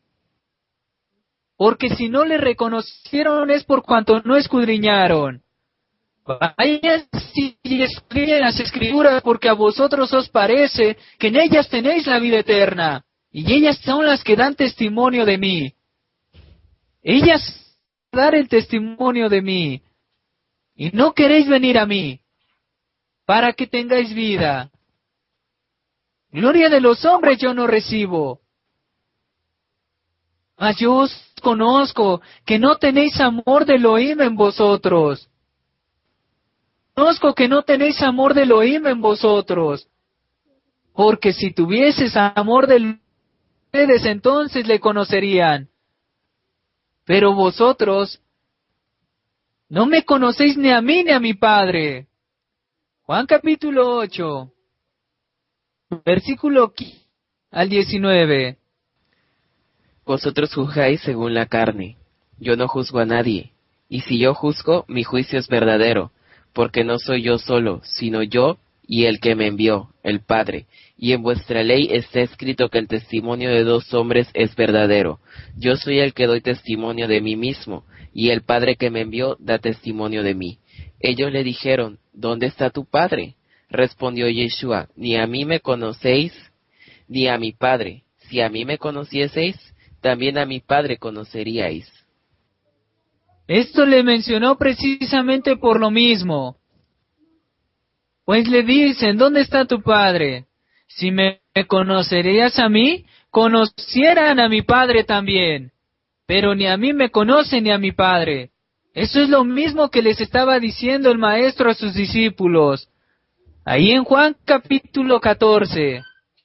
Porque si no le reconocieron es por cuanto no escudriñaron. Váyanse y escudriñen las Escrituras, porque a vosotros os parece que en ellas tenéis la vida eterna. Y ellas son las que dan testimonio de mí. Ellas dan el testimonio de mí. Y no queréis venir a mí, para que tengáis vida. Gloria de los hombres yo no recibo. Mas yo os conozco, que no tenéis amor de Elohim en vosotros. Conozco que no tenéis amor de Elohim en vosotros. Porque si tuvieses amor de ustedes, entonces le conocerían. Pero vosotros no me conocéis ni a mí ni a mi Padre. Juan capítulo ocho, versículo quince al diecinueve. Vosotros juzgáis según la carne. Yo no juzgo a nadie. Y si yo juzgo, mi juicio es verdadero, porque no soy yo solo, sino yo y el que me envió, el Padre. Y en vuestra ley está escrito que el testimonio de dos hombres es verdadero. Yo soy el que doy testimonio de mí mismo, y el Padre que me envió da testimonio de mí. Ellos le dijeron, ¿dónde está tu Padre? Respondió Yeshua, ni a mí me conocéis, ni a mi Padre. Si a mí me conocieseis, también a mi Padre conoceríais. Esto le mencionó precisamente por lo mismo. Pues le dicen, ¿dónde está tu Padre? Si me conocerías a mí, conocieran a mi Padre también. Pero ni a mí me conocen ni a mi Padre. Eso es lo mismo que les estaba diciendo el Maestro a sus discípulos. Ahí en Juan capítulo catorce,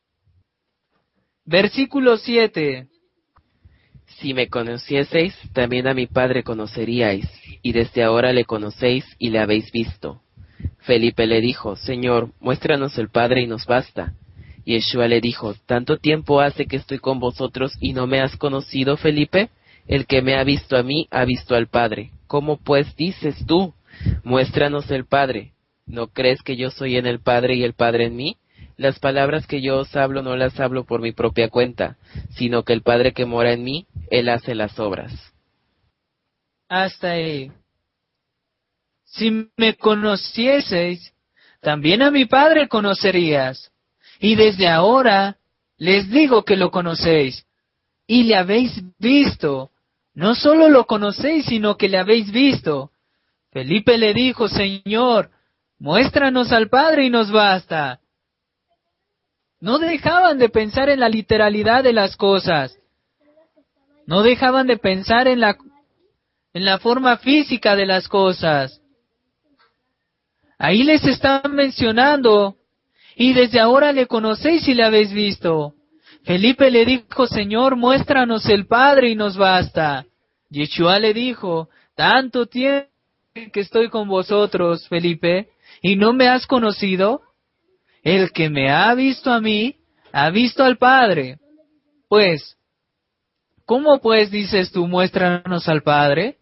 versículo siete. Si me conocieseis, también a mi Padre conoceríais, y desde ahora le conocéis y le habéis visto. Felipe le dijo, Señor, muéstranos el Padre y nos basta. Y Yeshua le dijo, ¿tanto tiempo hace que estoy con vosotros y no me has conocido, Felipe? El que me ha visto a mí, ha visto al Padre. ¿Cómo pues dices tú, muéstranos el Padre? ¿No crees que yo soy en el Padre y el Padre en mí? Las palabras que yo os hablo no las hablo por mi propia cuenta, sino que el Padre que mora en mí, Él hace las obras. Hasta ahí. Si me conocieseis, también a mi Padre conocerías. Y desde ahora les digo que lo conocéis, y le habéis visto. No solo lo conocéis, sino que le habéis visto. Felipe le dijo, Señor, muéstranos al Padre y nos basta. No dejaban de pensar en la literalidad de las cosas. No dejaban de pensar en la, en la forma física de las cosas. Ahí les están mencionando, y desde ahora le conocéis y le habéis visto. Felipe le dijo, Señor, muéstranos el Padre y nos basta. Yeshua le dijo, tanto tiempo que estoy con vosotros, Felipe, y no me has conocido. El que me ha visto a mí, ha visto al Padre. Pues, ¿cómo pues dices tú, muéstranos al Padre?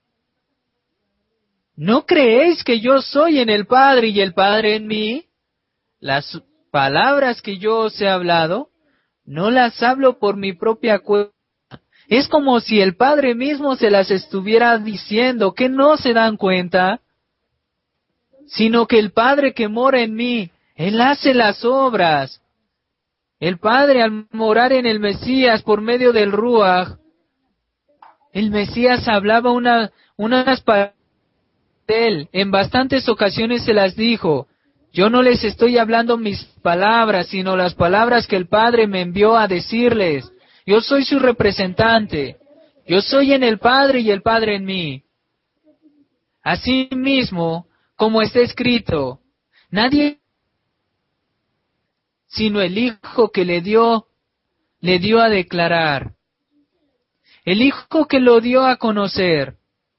¿No creéis que yo soy en el Padre y el Padre en mí? Las palabras que yo os he hablado, no las hablo por mi propia cuenta. Es como si el Padre mismo se las estuviera diciendo, que no se dan cuenta, sino que el Padre que mora en mí, Él hace las obras. El Padre, al morar en el Mesías por medio del Ruaj, el Mesías hablaba una, unas palabras de Él. En bastantes ocasiones se las dijo, yo no les estoy hablando mis palabras, sino las palabras que el Padre me envió a decirles. Yo soy su representante. Yo soy en el Padre y el Padre en mí. Asimismo, como está escrito, nadie sino el Hijo que le dio, le dio a declarar. El Hijo que lo dio a conocer.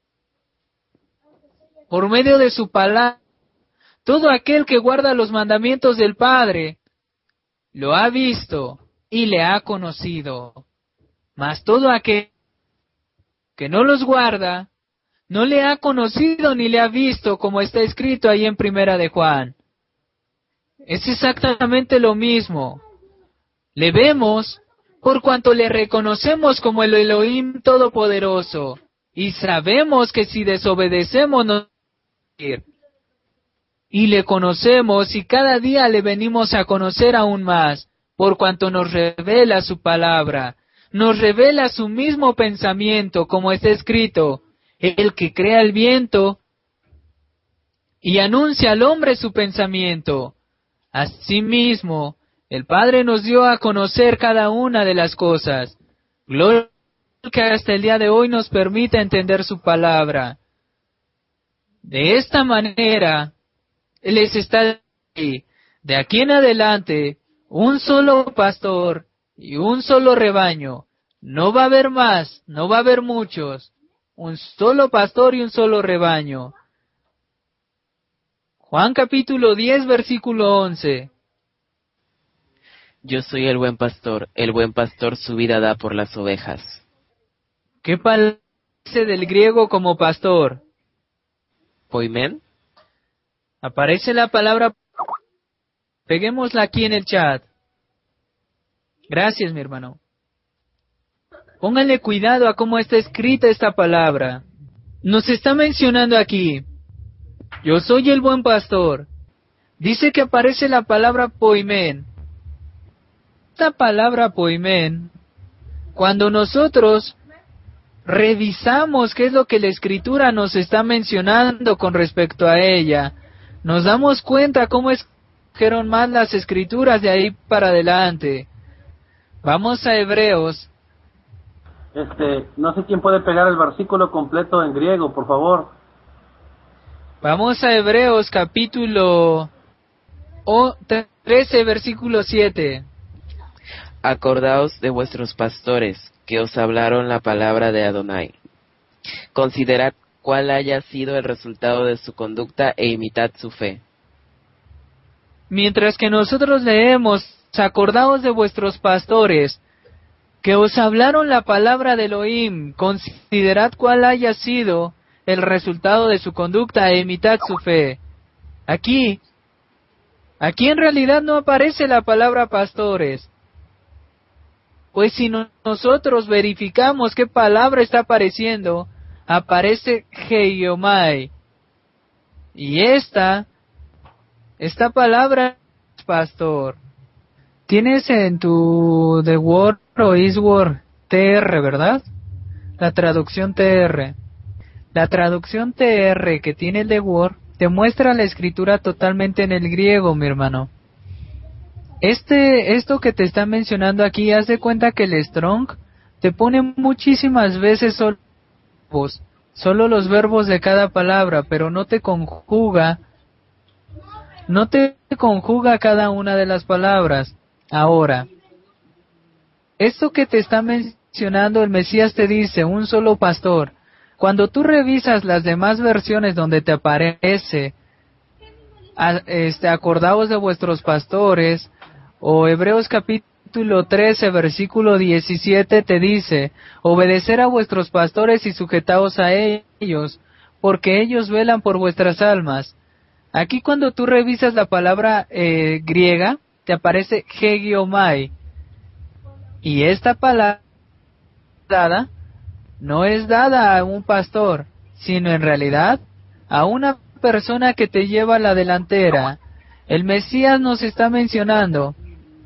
Por medio de su palabra, todo aquel que guarda los mandamientos del Padre, lo ha visto y le ha conocido. Mas todo aquel que no los guarda, no le ha conocido ni le ha visto, como está escrito ahí en Primera de Juan. Es exactamente lo mismo. Le vemos por cuanto le reconocemos como el Elohim Todopoderoso, y sabemos que si desobedecemos nos va a ir. Y le conocemos y cada día le venimos a conocer aún más, por cuanto nos revela su palabra, nos revela su mismo pensamiento, como está escrito, el que crea el viento y anuncia al hombre su pensamiento. Asimismo, el Padre nos dio a conocer cada una de las cosas. Gloria que hasta el día de hoy nos permite entender su palabra. De esta manera, Él les está aquí, de aquí en adelante, un solo pastor y un solo rebaño. No va a haber más, no va a haber muchos. Un solo pastor y un solo rebaño. Juan capítulo diez, versículo once. Yo soy el buen pastor, el buen pastor su vida da por las ovejas. ¿Qué palabra dice del griego como pastor? ¿Poimen? Aparece la palabra, peguémosla aquí en el chat. Gracias, mi hermano. Pónganle cuidado a cómo está escrita esta palabra. Nos está mencionando aquí, yo soy el buen pastor. Dice que aparece la palabra poimen. Esta palabra poimen, cuando nosotros revisamos qué es lo que la Escritura nos está mencionando con respecto a ella, nos damos cuenta cómo escogieron más las Escrituras de ahí para adelante. Vamos a Hebreos. Este, no sé quién puede pegar el versículo completo en griego, por favor. Vamos a Hebreos capítulo trece, versículo siete. Acordaos de vuestros pastores, que os hablaron la palabra de Adonai. Considerad cuál haya sido el resultado de su conducta e imitad su fe. Mientras que nosotros leemos, acordaos de vuestros pastores, que os hablaron la palabra de Elohim, considerad cuál haya sido el resultado de su conducta e imitad su fe. Aquí, aquí en realidad no aparece la palabra pastores. Pues si no, nosotros verificamos qué palabra está apareciendo, aparece Heiomai. Y esta, esta palabra es pastor. Tienes en tu The Word o Eastword T R, ¿verdad? La traducción T R. La traducción T R que tiene el The Word te muestra la escritura totalmente en el griego, mi hermano. Este, esto que te está mencionando aquí, haz de cuenta que el Strong te pone muchísimas veces solo, solo los verbos de cada palabra, pero no te conjuga, no te conjuga cada una de las palabras. Ahora, esto que te está mencionando el Mesías te dice, un solo pastor. Cuando tú revisas las demás versiones donde te aparece, a, este, acordaos de vuestros pastores, o Hebreos capítulo trece, versículo diecisiete te dice, obedecer a vuestros pastores y sujetaos a ellos, porque ellos velan por vuestras almas. Aquí cuando tú revisas la palabra eh, griega, te aparece hegiomai, y esta palabra dada no es dada a un pastor, sino en realidad a una persona que te lleva a la delantera. El Mesías nos está mencionando,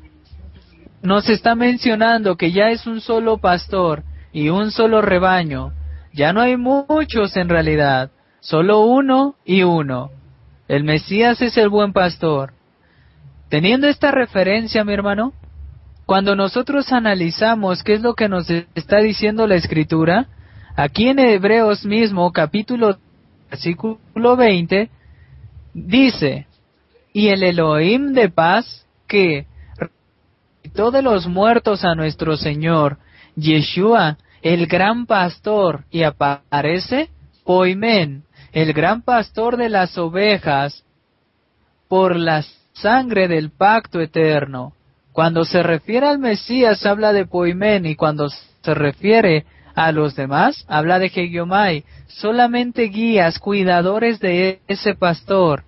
nos está mencionando que ya es un solo pastor y un solo rebaño. Ya no hay muchos en realidad, solo uno y uno. El Mesías es el buen pastor. Teniendo esta referencia, mi hermano, cuando nosotros analizamos qué es lo que nos está diciendo la Escritura, aquí en Hebreos mismo, capítulo, versículo veinte, dice, y el Elohim de paz, que resucitó de los muertos a nuestro Señor, Yeshua, el gran pastor, y aparece, Poimen, el gran pastor de las ovejas, por la sangre del pacto eterno. Cuando se refiere al Mesías habla de Poimen, y cuando se refiere a los demás habla de Hegiomai, solamente guías, cuidadores de ese pastor.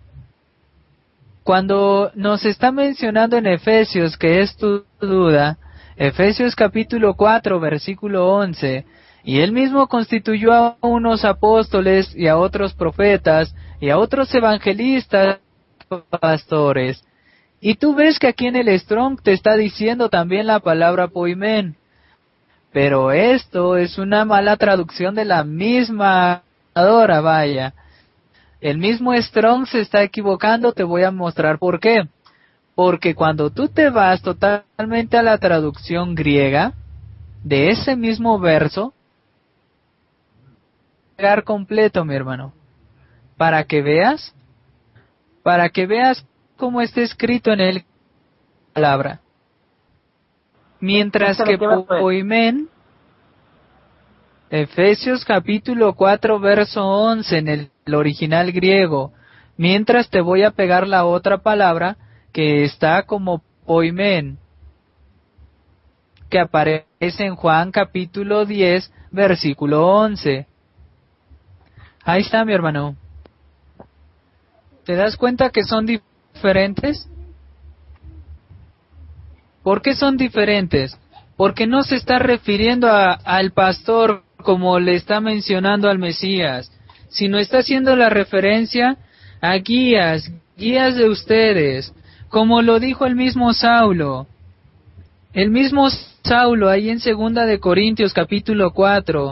Cuando nos está mencionando en Efesios que es tu duda, Efesios capítulo cuatro, versículo once, y él mismo constituyó a unos apóstoles y a otros profetas y a otros evangelistas, pastores. Y tú ves que aquí en el Strong te está diciendo también la palabra poimen. Pero esto es una mala traducción de la misma adora, vaya. El mismo Strong se está equivocando, te voy a mostrar por qué. Porque cuando tú te vas totalmente a la traducción griega de ese mismo verso, llegar completo, mi hermano, para que veas, para que veas cómo está escrito en el palabra. Mientras que poimen, Efesios capítulo cuatro, verso once en el, el original griego, mientras te voy a pegar la otra palabra que está como poimen, que aparece en Juan capítulo diez, versículo once. Ahí está, mi hermano. ¿Te das cuenta que son diferentes? ¿Por qué son diferentes? Porque no se está refiriendo a, al pastor como le está mencionando al Mesías, sino está haciendo la referencia a guías, guías de ustedes, como lo dijo el mismo Saulo. El mismo Saulo ahí en segunda de Corintios capítulo cuatro,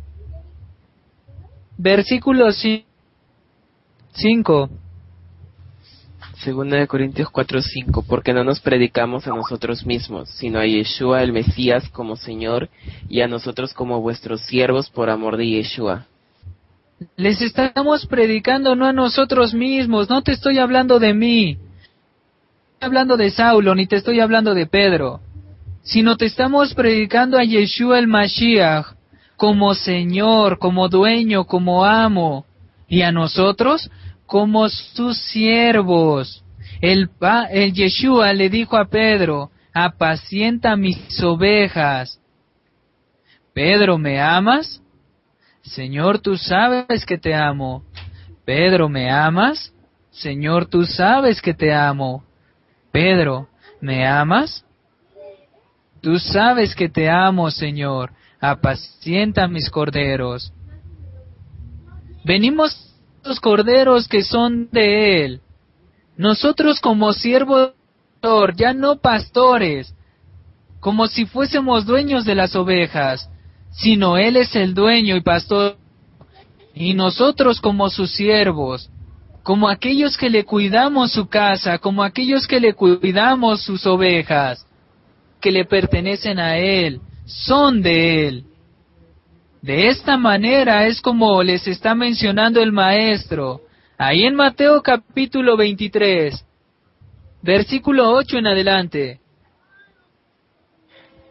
versículo cinco. Segunda de Corintios cuatro cinco, porque no nos predicamos a nosotros mismos, sino a Yeshua el Mesías como Señor, y a nosotros como vuestros siervos por amor de Yeshua. Les estamos predicando no a nosotros mismos, no te estoy hablando de mí, no estoy hablando de Saulo, ni te estoy hablando de Pedro, sino te estamos predicando a Yeshua el Mashiach como Señor, como dueño, como amo, y a nosotros como sus siervos. El, el Yeshua le dijo a Pedro, apacienta mis ovejas. Pedro, ¿me amas? Señor, tú sabes que te amo. Pedro, ¿me amas? Señor, tú sabes que te amo. Pedro, ¿me amas? Tú sabes que te amo, Señor. Apacienta mis corderos. Venimos los corderos que son de Él. Nosotros como siervos, ya no pastores, como si fuésemos dueños de las ovejas, sino Él es el dueño y pastor, y nosotros como sus siervos, como aquellos que le cuidamos su casa, como aquellos que le cuidamos sus ovejas, que le pertenecen a Él, son de Él. De esta manera es como les está mencionando el Maestro, ahí en Mateo capítulo veintitrés, versículo ocho en adelante.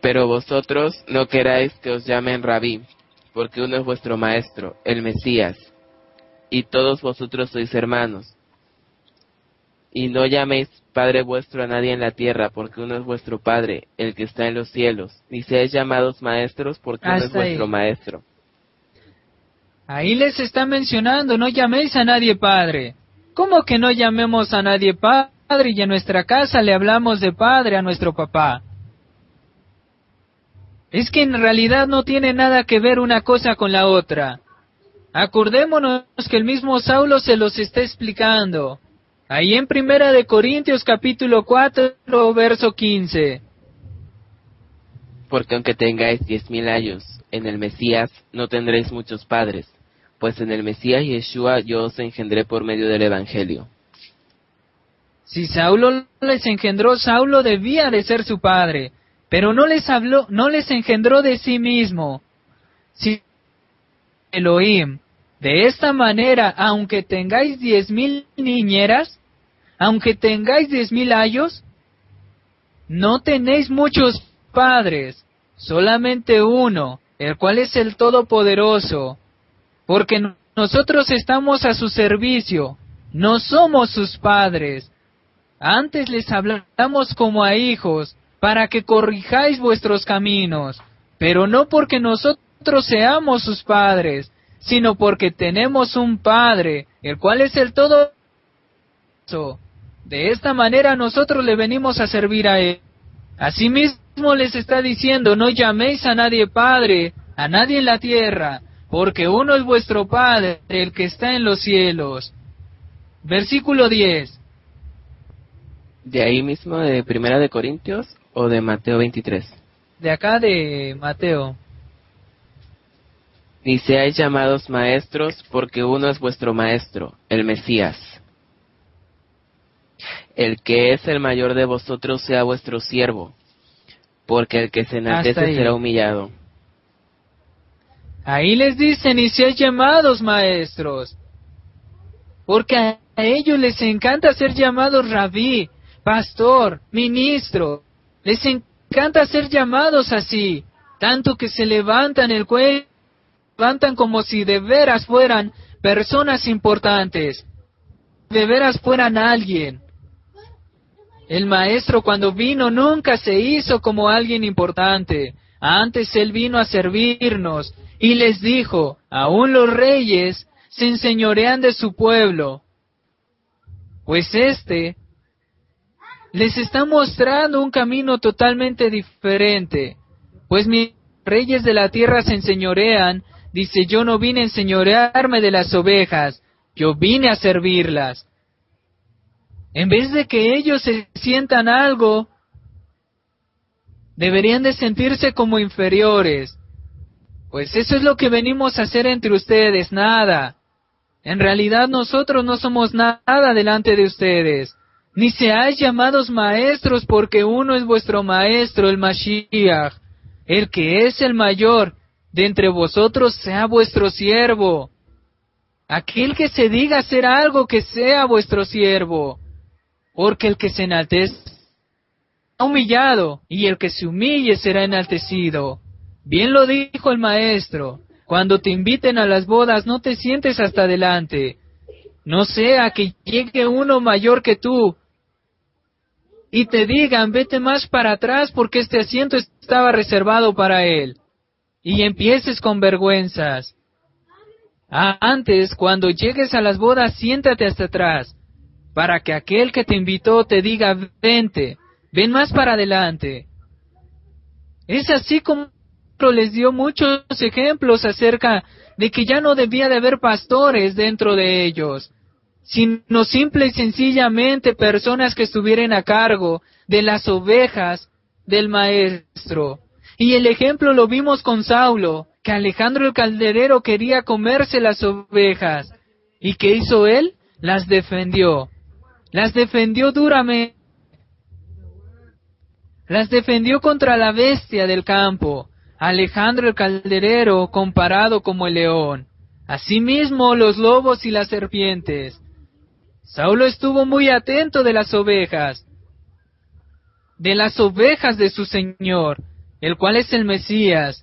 Pero vosotros no queráis que os llamen Rabí, porque uno es vuestro maestro, el Mesías, y todos vosotros sois hermanos. Y no llaméis Padre vuestro a nadie en la tierra, porque uno es vuestro Padre, el que está en los cielos. Ni seáis llamados maestros, porque uno es Hasta vuestro ahí. maestro. Ahí les está mencionando, no llaméis a nadie padre. ¿Cómo que no llamemos a nadie padre y en nuestra casa le hablamos de padre a nuestro papá? Es que en realidad no tiene nada que ver una cosa con la otra. Acordémonos que el mismo Saulo se los está explicando. Ahí en Primera de Corintios capítulo cuatro, verso quince. Porque aunque tengáis diez mil años en el Mesías, no tendréis muchos padres, pues en el Mesías Yeshua yo os engendré por medio del Evangelio. Si Saulo les engendró, Saulo debía de ser su padre, pero no les habló, no les engendró de sí mismo. Si Elohim, de esta manera, aunque tengáis diez mil niñeras, aunque tengáis diez mil ayos, no tenéis muchos padres, solamente uno, el cual es el Todopoderoso, porque nosotros estamos a su servicio, no somos sus padres. Antes les hablamos como a hijos, para que corrijáis vuestros caminos, pero no porque nosotros seamos sus padres, sino porque tenemos un Padre, el cual es el Todopoderoso. De esta manera nosotros le venimos a servir a Él. Asimismo les está diciendo, no llaméis a nadie Padre, a nadie en la tierra, porque uno es vuestro Padre, el que está en los cielos. Versículo diez. ¿De ahí mismo de Primera de Corintios o de Mateo veintitrés? De acá de Mateo. Ni seáis llamados maestros, porque uno es vuestro maestro, el Mesías. El que es el mayor de vosotros sea vuestro siervo, porque el que se enaltece será humillado. Ahí les dicen, y seáis llamados maestros, porque a ellos les encanta ser llamados rabí, pastor, ministro, les encanta ser llamados así, tanto que se levantan el cuello, levantan como si de veras fueran personas importantes, de veras fueran alguien. El maestro cuando vino nunca se hizo como alguien importante, antes él vino a servirnos, y les dijo, aún los reyes se enseñorean de su pueblo, pues este les está mostrando un camino totalmente diferente, pues mis reyes de la tierra se enseñorean, dice, yo no vine a enseñorearme de las ovejas, yo vine a servirlas. En vez de que ellos se sientan algo, deberían de sentirse como inferiores. Pues eso es lo que venimos a hacer entre ustedes, nada. En realidad nosotros no somos nada delante de ustedes. Ni seáis llamados maestros, porque uno es vuestro maestro, el Mashiach. El que es el mayor de entre vosotros sea vuestro siervo. Aquel que se diga hacer algo, que sea vuestro siervo. Porque el que se enaltece será humillado, y el que se humille será enaltecido. Bien lo dijo el maestro, cuando te inviten a las bodas no te sientes hasta adelante, no sea que llegue uno mayor que tú, y te digan, vete más para atrás porque este asiento estaba reservado para él, y empieces con vergüenzas. Ah, antes, cuando llegues a las bodas, siéntate hasta atrás, para que aquel que te invitó te diga, vente, ven más para adelante. Es así como les dio muchos ejemplos acerca de que ya no debía de haber pastores dentro de ellos, sino simple y sencillamente personas que estuvieran a cargo de las ovejas del maestro. Y el ejemplo lo vimos con Saulo, que Alejandro el calderero quería comerse las ovejas. ¿Y qué hizo él? Las defendió. Las defendió duramente. Las defendió contra la bestia del campo, Alejandro el calderero comparado como el león. Asimismo los lobos y las serpientes. Saulo estuvo muy atento de las ovejas, de las ovejas de su Señor, el cual es el Mesías.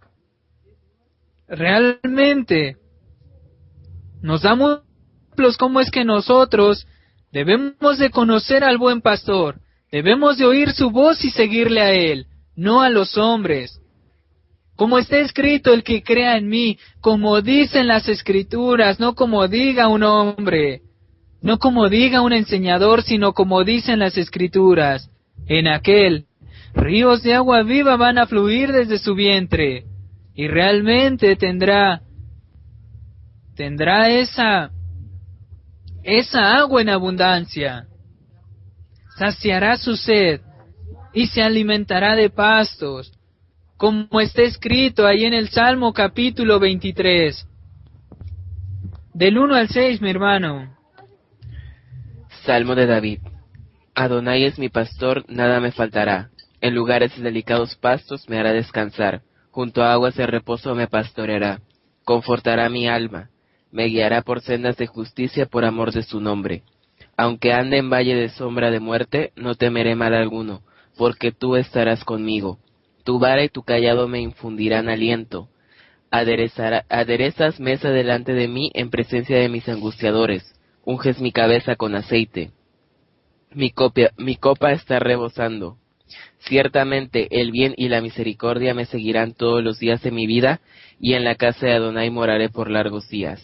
Realmente nos damos ejemplos cómo es que nosotros debemos de conocer al buen pastor, debemos de oír su voz y seguirle a él, no a los hombres. Como está escrito, el que crea en mí, como dicen las Escrituras, no como diga un hombre, no como diga un enseñador, sino como dicen las Escrituras. En aquel, ríos de agua viva van a fluir desde su vientre, y realmente tendrá, tendrá esa, esa agua en abundancia. Saciará su sed, y se alimentará de pastos, como está escrito ahí en el Salmo capítulo veintitrés. Del uno al seis, mi hermano. Salmo de David. Adonai es mi pastor, nada me faltará. En lugares de delicados pastos me hará descansar. Junto a aguas de reposo me pastoreará. Confortará mi alma. Me guiará por sendas de justicia por amor de su nombre. Aunque ande en valle de sombra de muerte, no temeré mal alguno, porque tú estarás conmigo. Tu vara y tu callado me infundirán aliento. Aderezará, aderezas mesa delante de mí en presencia de mis angustiadores. Unges mi cabeza con aceite. Mi, copia, mi copa está rebosando. Ciertamente el bien y la misericordia me seguirán todos los días de mi vida, y en la casa de Adonai moraré por largos días.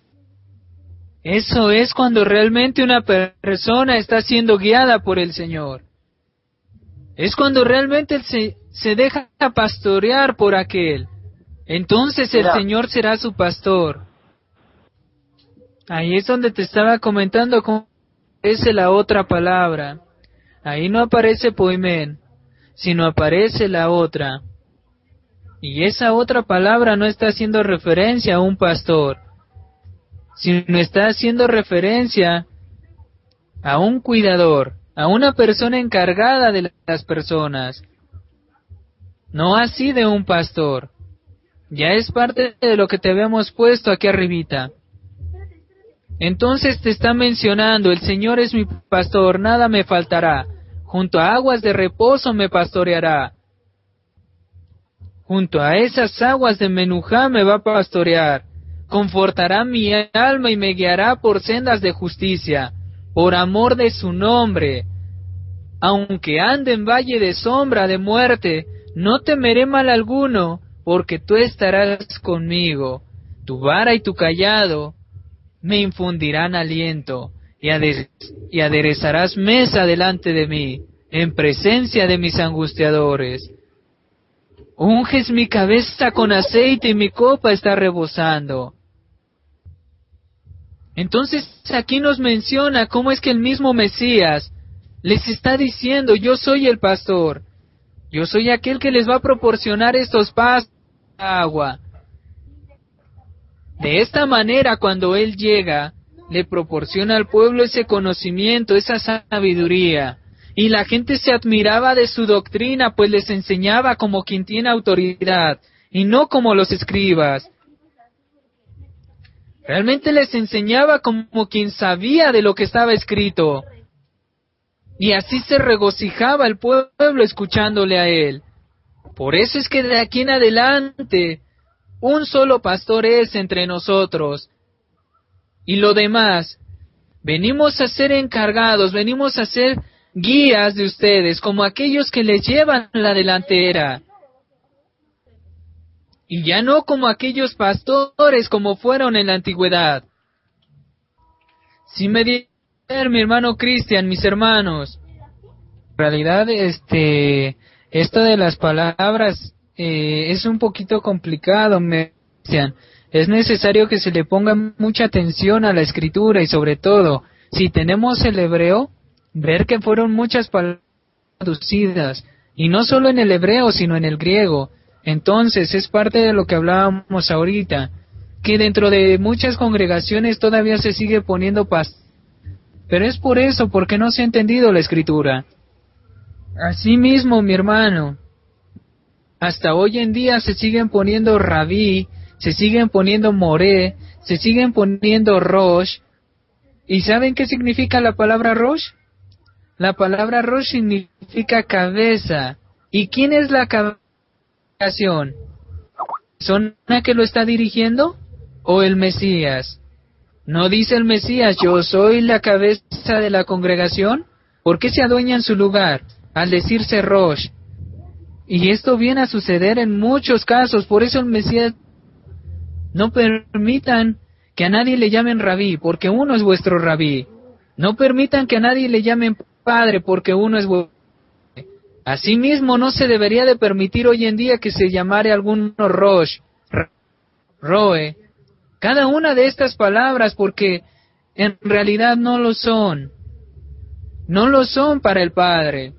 Eso es cuando realmente una persona está siendo guiada por el Señor. Es cuando realmente se, se deja pastorear por aquel. Entonces el Mira. Señor será su pastor. Ahí es donde te estaba comentando cómo aparece la otra palabra. Ahí no aparece poimen, sino aparece la otra. Y esa otra palabra no está haciendo referencia a un pastor, sino está haciendo referencia a un cuidador, a una persona encargada de las personas. No así de un pastor. Ya es parte de lo que te habíamos puesto aquí arribita. Entonces te está mencionando, el Señor es mi pastor, nada me faltará. Junto a aguas de reposo me pastoreará. Junto a esas aguas de Menujá me va a pastorear. Confortará mi alma y me guiará por sendas de justicia, por amor de su nombre. Aunque ande en valle de sombra de muerte, no temeré mal alguno, porque tú estarás conmigo. Tu vara y tu callado me infundirán aliento, y, ade- y aderezarás mesa delante de mí, en presencia de mis angustiadores. Unges mi cabeza con aceite y mi copa está rebosando. Entonces aquí nos menciona cómo es que el mismo Mesías les está diciendo, yo soy el pastor, yo soy aquel que les va a proporcionar estos pastos de agua. De esta manera, cuando Él llega, le proporciona al pueblo ese conocimiento, esa sabiduría, y la gente se admiraba de su doctrina, pues les enseñaba como quien tiene autoridad, y no como los escribas. Realmente les enseñaba como quien sabía de lo que estaba escrito. Y así se regocijaba el pueblo escuchándole a él. Por eso es que de aquí en adelante, un solo pastor es entre nosotros. Y lo demás, venimos a ser encargados, venimos a ser guías de ustedes, como aquellos que les llevan la delantera. Y ya no como aquellos pastores como fueron en la antigüedad. Si me dicen, mi hermano Cristian, mis hermanos, en realidad este, esto de las palabras eh, es un poquito complicado, me decían. Es necesario que se le ponga mucha atención a la escritura y sobre todo, si tenemos el hebreo, ver que fueron muchas palabras traducidas, y no solo en el hebreo, sino en el griego. Entonces, es parte de lo que hablábamos ahorita, que dentro de muchas congregaciones todavía se sigue poniendo paz. Pero es por eso, porque no se ha entendido la escritura. Asimismo, mi hermano, hasta hoy en día se siguen poniendo rabí, se siguen poniendo moré, se siguen poniendo rosh. ¿Y saben qué significa la palabra rosh? La palabra rosh significa cabeza. ¿Y quién es la cabeza congregación? ¿Persona que lo está dirigiendo o el Mesías? ¿No dice el Mesías, yo soy la cabeza de la congregación? ¿Por qué se adueña en su lugar al decirse Rosh? Y esto viene a suceder en muchos casos, por eso el Mesías: no permitan que a nadie le llamen rabí, porque uno es vuestro rabí. No permitan que a nadie le llamen padre, porque uno es vuestro. Asimismo, no se debería de permitir hoy en día que se llamare alguno Rosh, Roe, cada una de estas palabras, porque en realidad no lo son. No lo son para el Padre.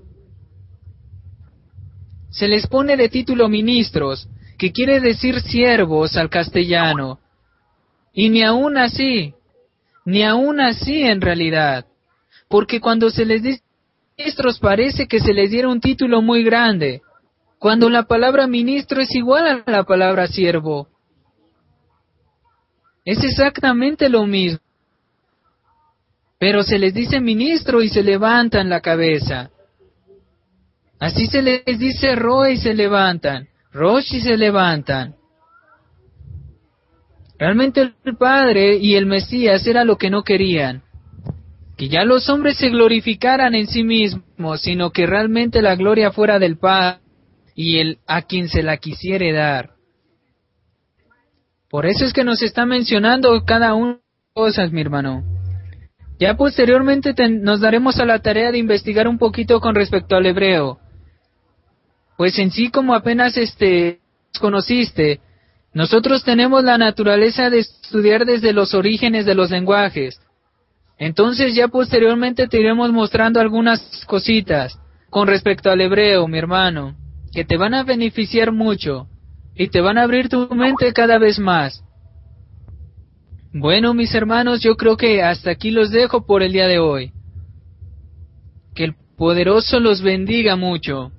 Se les pone de título ministros, que quiere decir siervos al castellano. Y ni aún así, ni aún así en realidad. Porque cuando se les dice ministros parece que se les diera un título muy grande, cuando la palabra ministro es igual a la palabra siervo. Es exactamente lo mismo. Pero se les dice ministro y se levantan la cabeza. Así se les dice Roe y se levantan, Rosh y se levantan. Realmente el Padre y el Mesías era lo que no querían. Que ya los hombres se glorificaran en sí mismos, sino que realmente la gloria fuera del Padre y el a quien se la quisiere dar. Por eso es que nos está mencionando cada una de las cosas, mi hermano. Ya posteriormente ten, nos daremos a la tarea de investigar un poquito con respecto al hebreo. Pues en sí, como apenas este conociste, nosotros tenemos la naturaleza de estudiar desde los orígenes de los lenguajes. Entonces ya posteriormente te iremos mostrando algunas cositas con respecto al hebreo, mi hermano, que te van a beneficiar mucho y te van a abrir tu mente cada vez más. Bueno, mis hermanos, yo creo que hasta aquí los dejo por el día de hoy. Que el poderoso los bendiga mucho.